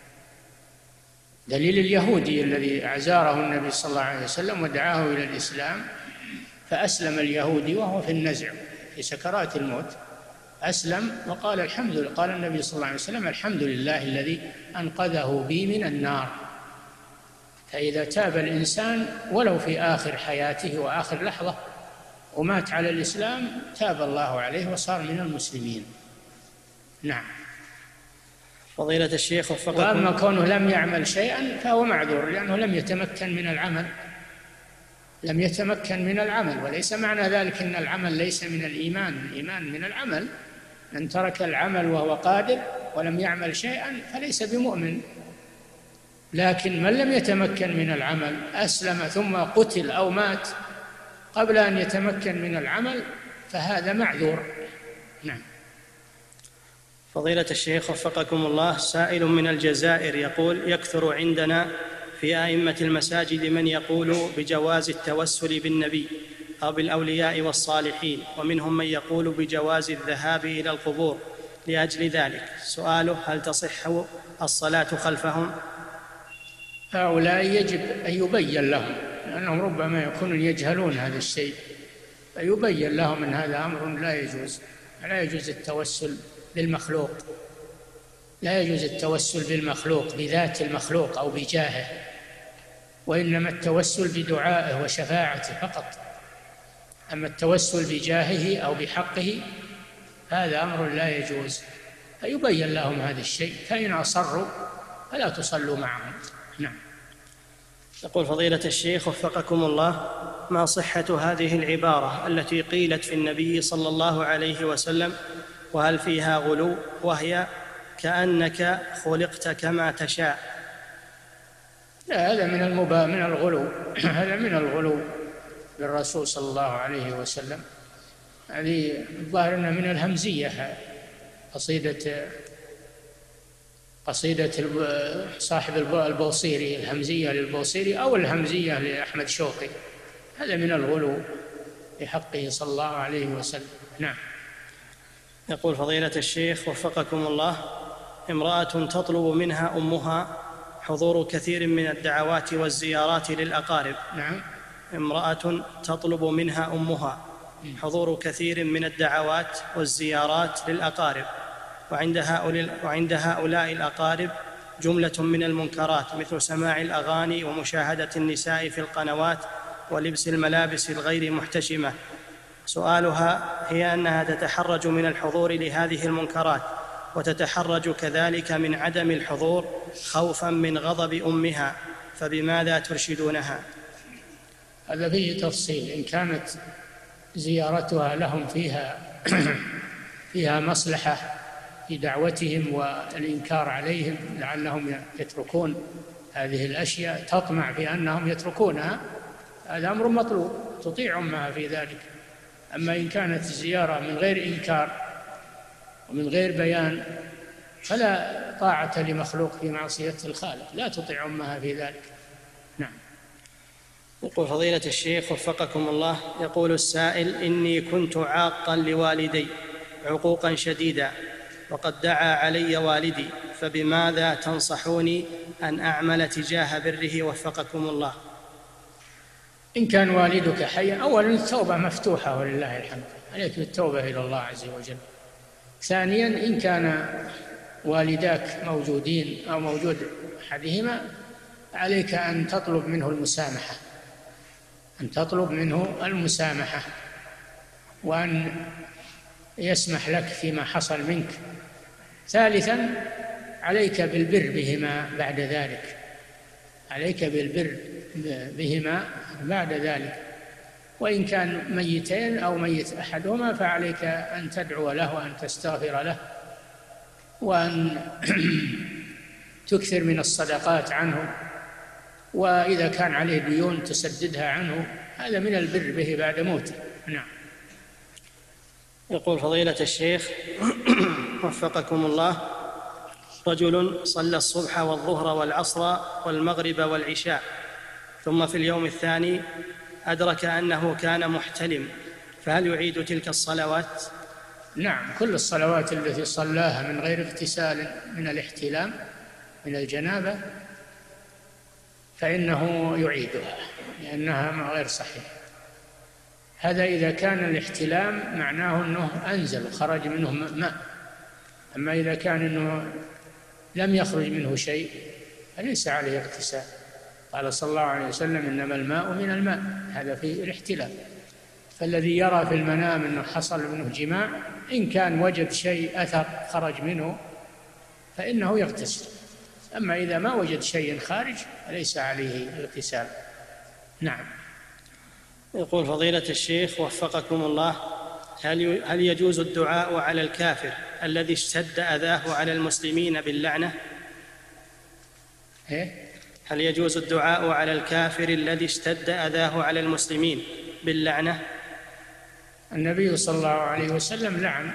دليل اليهودي الذي أعزاره النبي صلى الله عليه وسلم ودعاه إلى الإسلام، فأسلم اليهودي وهو في النزع في سكرات الموت، أسلم وقال الحمد لله، قال النبي صلى الله عليه وسلم: الحمد لله الذي أنقذه بي من النار. فإذا تاب الإنسان ولو في آخر حياته وآخر لحظة ومات على الإسلام تاب الله عليه وصار من المسلمين. نعم. فضيلة الشيخ وفقكم. وأما كونه لم يعمل شيئا فهو معذور لأنه لم يتمكن من العمل، لم يتمكن من العمل، وليس معنى ذلك أن العمل ليس من الإيمان، الإيمان من العمل. من ترك العمل وهو قادر ولم يعمل شيئا فليس بمؤمن. لكن من لم يتمكن من العمل أسلم ثم قتل أو مات قبل أن يتمكن من العمل فهذا معذور. نعم. فضيلة الشيخ وفقكم الله: سائل من الجزائر يقول: يكثر عندنا في أئمة المساجد من يقول بجواز التوسل بالنبي أو بالأولياء والصالحين، ومنهم من يقول بجواز الذهاب إلى القبور لأجل ذلك. سؤاله: هل تصح الصلاة خلفهم؟ هؤلاء يجب أن يبين لهم، لأنهم ربما يكونون يجهلون هذا الشيء، فيبين لهم أن هذا أمر لا يجوز. لا يجوز التوسل بالمخلوق، لا يجوز التوسل بالمخلوق بذات المخلوق أو بجاهه، وإنما التوسل بدعائه وشفاعته فقط. أما التوسل بجاهه أو بحقه هذا أمر لا يجوز، فيبين لهم هذا الشيء، فإن أصروا فلا تصلوا معهم. نعم. يقول فضيلة الشيخ وفقكم الله: ما صحة هذه العبارة التي قيلت في النبي صلى الله عليه وسلم وهل فيها غلو، وهي كأنك خلقت كما تشاء؟ لا، هذا من المبا من الغلو هذا من الغلو للرسول صلى الله عليه وسلم. هذه الظاهر أنها من الهمزية، قصيدة قصيدة صاحب البوصيري، الهمزية للبوصيري أو الهمزية لأحمد شوقي، هذا من الغلو لحقه صلى الله عليه وسلم. نعم. يقول فضيلة الشيخ وفقكم الله: امرأة تطلب منها أمها حضور كثير من الدعوات والزيارات للأقارب. نعم. امرأة تطلب منها أمها حضور كثير من الدعوات والزيارات للأقارب، وعند هؤلاء, وعند هؤلاء الأقارب جملة من المنكرات مثل سماع الأغاني ومشاهدة النساء في القنوات ولبس الملابس الغير محتشمة. سؤالها هي أنها تتحرج من الحضور لهذه المنكرات، وتتحرج كذلك من عدم الحضور خوفا من غضب أمها، فبماذا ترشدونها؟ هذا فيه تفصيل. إن كانت زيارتها لهم فيها فيها مصلحة في دعوتهم والإنكار عليهم لعلهم يتركون هذه الأشياء، تطمع في أنهم يتركونها، هذا أمر مطلوب، تطيع أمها في ذلك. أما إن كانت الزيارة من غير إنكار ومن غير بيان فلا طاعة لمخلوق في معصية الخالق، لا تطيع أمها في ذلك. نعم. يقول فضيلة الشيخ وفقكم الله، يقول السائل: إني كنت عاقا لوالدي عقوقا شديدا، وقد دعا علي والدي، فبماذا تنصحوني أن أعمل تجاه بره وفقكم الله؟ إن كان والدك حيا، أولا التوبة مفتوحة ولله الحمد، عليك بالتوبة إلى الله عز وجل. ثانيا إن كان والداك موجودين أو موجود أحدهما، عليك أن تطلب منه المسامحة، أن تطلب منه المسامحة وأن يسمح لك فيما حصل منك. ثالثا عليك بالبر بهما بعد ذلك، عليك بالبر بهما بعد ذلك. وإن كان ميتين أو ميت أحدهما فعليك أن تدعو له وأن تستغفر له، وأن تكثر من الصدقات عنه، وإذا كان عليه ديون تسددها عنه. هذا من البر به بعد موته. نعم. يقول فضيلة الشيخ وفقكم الله: رجل صلى الصبح والظهر والعصر والمغرب والعشاء، ثم في اليوم الثاني أدرك أنه كان محتلم، فهل يعيد تلك الصلوات؟ نعم، كل الصلوات التي صلاها من غير اغتسال من الاحتلام من الجنابة فإنه يعيدها، لأنها غير صحيحة. هذا إذا كان الاحتلام معناه أنه أنزل وخرج منه ماء. أما إذا كان أنه لم يخرج منه شيء فليس عليه اغتسال. قال صلى الله عليه وسلم: إنما الماء من الماء. هذا في الاحتلام. فالذي يرى في المنام أنه حصل منه جماع، إن كان وجد شيء أثر خرج منه فإنه يغتسل. أما إذا ما وجد شيء خارج فليس عليه اغتسال. نعم. يقول فضيلة الشيخ وفقكم الله: هل هل يجوز الدعاء على الكافر الذي اشتد أذاه على المسلمين باللعنة؟ إيه؟ هل يجوز الدعاء على الكافر الذي اشتد أذاه على المسلمين باللعنة؟ النبي صلى الله عليه وسلم لعن،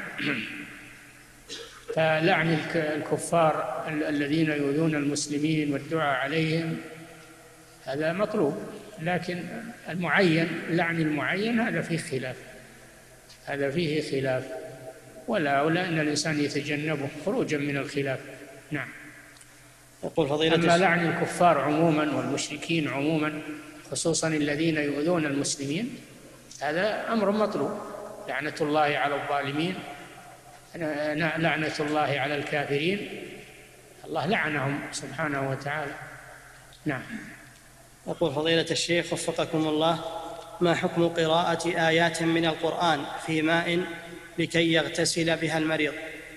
فلعن الكفار الذين يؤذون المسلمين والدعاء عليهم هذا مطلوب، لكن المعين، لعن المعين هذا فيه خلاف، هذا فيه خلاف، ولا أولى أن الإنسان يتجنبه خروجا من الخلاف. نعم. يقول فضيلة أما لعن الكفار عموما والمشركين عموما، خصوصا الذين يؤذون المسلمين، هذا أمر مطلوب. لعنة الله على الظالمين، لعنة الله على الكافرين، الله لعنهم سبحانه وتعالى. نعم. يقول فضيلة الشيخ وفقكم الله: ما حكم قراءة آيات من القرآن في ماء لكي يغتسل بها المريض؟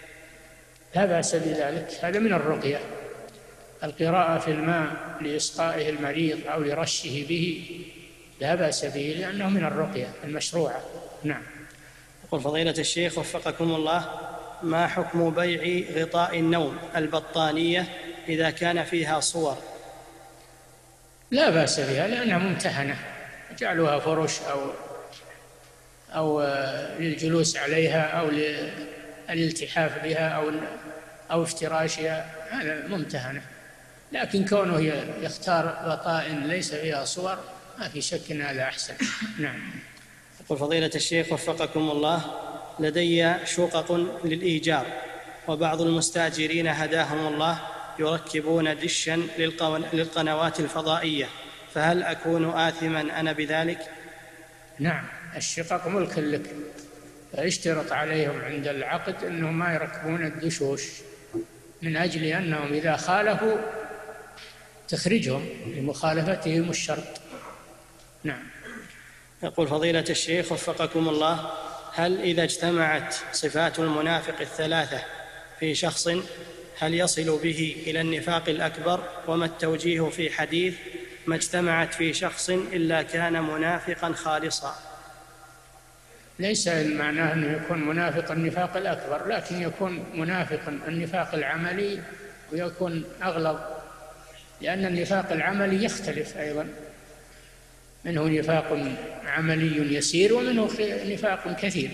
لا بأس بذلك، هذا من الرقية. القراءة في الماء لإسقائه المريض أو لرشه به لا بأس به، لأنه من الرقية المشروعة. نعم. يقول فضيلة الشيخ وفقكم الله: ما حكم بيع غطاء النوم البطانية إذا كان فيها صور؟ لا بأس بها، لأنها ممتهنة، جعلوها فرش أو أو للجلوس عليها أو للالتحاف بها أو أو افتراشها، هذا ممتهنة. لكن كونه يختار غطاء ليس فيها صور ما في شك أن هذا أحسن. نعم. يقول فضيلة الشيخ وفقكم الله: لدي شقق للإيجار، وبعض المستأجرين هداهم الله يركبون دشا للقنوات الفضائية، فهل أكون آثما أنا بذلك؟ نعم، الشقق ملك لك، فاشترط عليهم عند العقد أنهم ما يركبون الدشوش، من أجل أنهم إذا خالفوا تخرجهم لمخالفتهم الشرط. نعم. يقول فضيلة الشيخ وفقكم الله: هل إذا اجتمعت صفات المنافق الثلاثة في شخص هل يصل به إلى النفاق الأكبر؟ وما التوجيه في حديث ما اجتمعت في شخص إلا كان منافقا خالصا؟ ليس معناه أنه يكون منافق النفاق الأكبر، لكن يكون منافق النفاق العملي ويكون أغلظ، لأن النفاق العملي يختلف أيضا، منه نفاق عملي يسير ومنه نفاق كثير،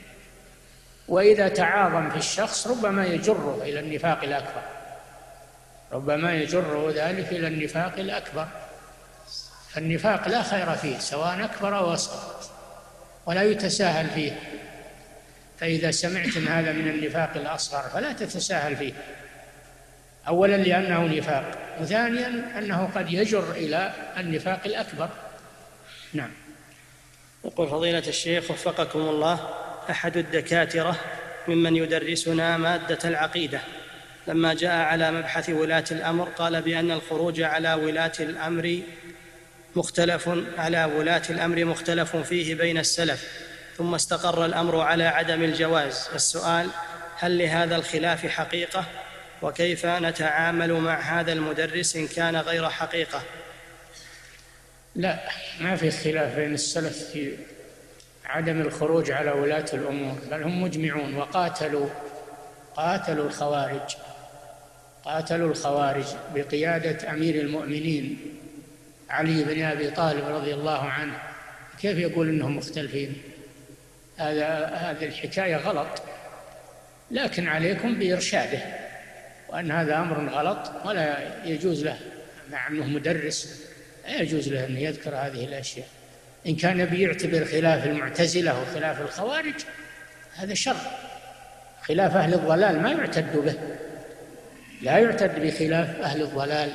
وإذا تعاظم في الشخص ربما يجره إلى النفاق الأكبر، ربما يجره ذلك إلى النفاق الأكبر. فالنفاق لا خير فيه سواء أكبر أو أصغر، ولا يتساهل فيه. فإذا سمعت أن هذا من النفاق الأصغر فلا تتساهل فيه، أولا لأنه نفاق، وثانيا أنه قد يجر إلى النفاق الأكبر. نعم. يقول فضيلة الشيخ وفقكم الله، أحد الدكاترة ممن يدرسنا مادة العقيدة لما جاء على مبحث ولاة الأمر قال بأن الخروج على ولاة الأمر مختلف على ولاة الأمر مختلف فيه بين السلف، ثم استقر الأمر على عدم الجواز. السؤال: هل لهذا الخلاف حقيقة؟ وكيف نتعامل مع هذا المدرس إن كان غير حقيقة؟ لا، ما في خلاف بين السلف في عدم الخروج على ولاة الأمور، بل هم مجمعون وقاتلوا قاتلوا الخوارج قاتلوا الخوارج بقيادة أمير المؤمنين علي بن أبي طالب رضي الله عنه. كيف يقول إنهم مختلفين؟ هذا هذه الحكاية غلط، لكن عليكم بإرشاده، وأن هذا أمر غلط ولا يجوز له، مع أنه مدرس لا يجوز له أن يذكر هذه الأشياء. إن كان بيعتبر خلاف المعتزلة وخلاف الخوارج هذا شر، خلاف أهل الضلال ما يعتد به، لا يعتد بخلاف أهل الضلال،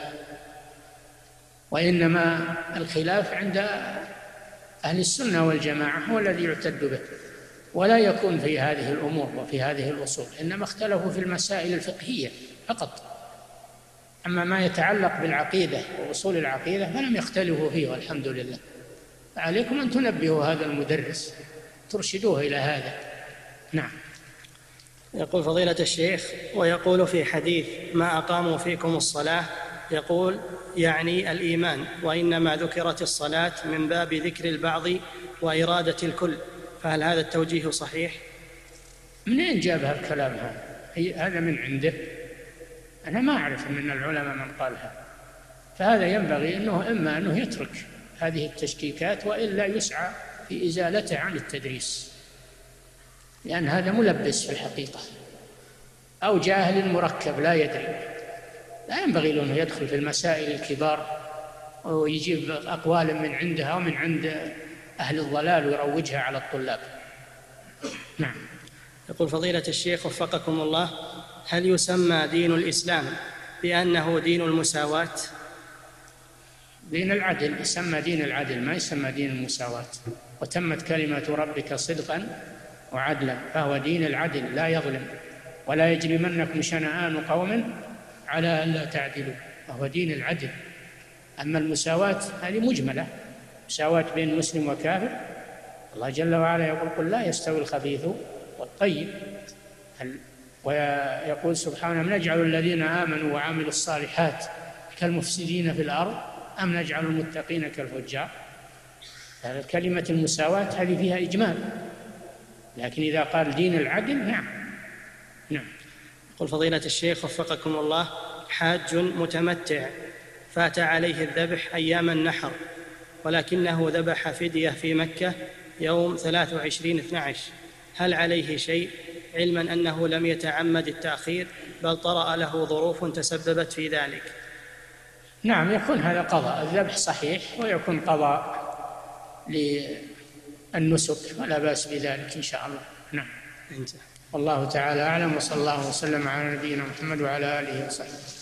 وإنما الخلاف عند أهل السنة والجماعة هو الذي يعتد به، ولا يكون في هذه الأمور وفي هذه الأصول، إنما اختلفوا في المسائل الفقهية فقط. أما ما يتعلق بالعقيدة وأصول العقيدة فلم يختلفوا فيه والحمد لله. عليكم أن تنبهوا هذا المدرس، ترشدوه إلى هذا. نعم. يقول فضيلة الشيخ: ويقول في حديث ما أقاموا فيكم الصلاة، يقول يعني الإيمان، وإنما ذكرت الصلاة من باب ذكر البعض وإرادة الكل، فهل هذا التوجيه صحيح؟ منين جاب هالكلام هذا؟ هذا من عنده، أنا ما أعرف من العلماء من قالها، فهذا ينبغي أنه إما أنه يترك هذه التشكيكات وإلا يسعى في إزالته عن التدريس، لأن هذا ملبس في الحقيقة أو جاهل مركب لا يدري. لا ينبغي له أنه يدخل في المسائل الكبار ويجيب أقوال من عندها أو من عند أهل الضلال ويروجها على الطلاب. نعم. يقول فضيلة الشيخ وفقكم الله: هل يسمى دين الإسلام بأنه دين المساواة؟ دين العدل، يسمى دين العدل، ما يسمى دين المساواة. وتمت كلمة ربك صدقا وعدلا، فهو دين العدل لا يظلم. ولا يجرمنكم شنآن قوم على ألا تعدلوا، فهو دين العدل. أما المساواة هذه مجملة، مساواة بين مسلم وكافر. الله جل وعلا يقول: قل لا يستوي الخبيث والطيب. ويقول سبحانه: نجعل الذين آمنوا وعملوا الصالحات كالمفسدين في الأرض أم نجعل المتقين كالفجار. كلمة المساواة هذه فيها إجمال، لكن إذا قال دين العدل نعم نعم. يقول فضيلة الشيخ وفقكم الله: حاج متمتع فات عليه الذبح أيام النحر، ولكنه ذبح فدية في مكة يوم ثلاثة وعشرين اثني عشر، هل عليه شيء، علما أنه لم يتعمد التأخير بل طرأ له ظروف تسببت في ذلك؟ نعم، يكون هذا قضاء، الذبح صحيح ويكون قضاء للنسك، ولا بأس بذلك إن شاء الله. نعم. انتهى. والله تعالى أعلم، وصلى الله وسلم على نبينا محمد وعلى آله وصحبه.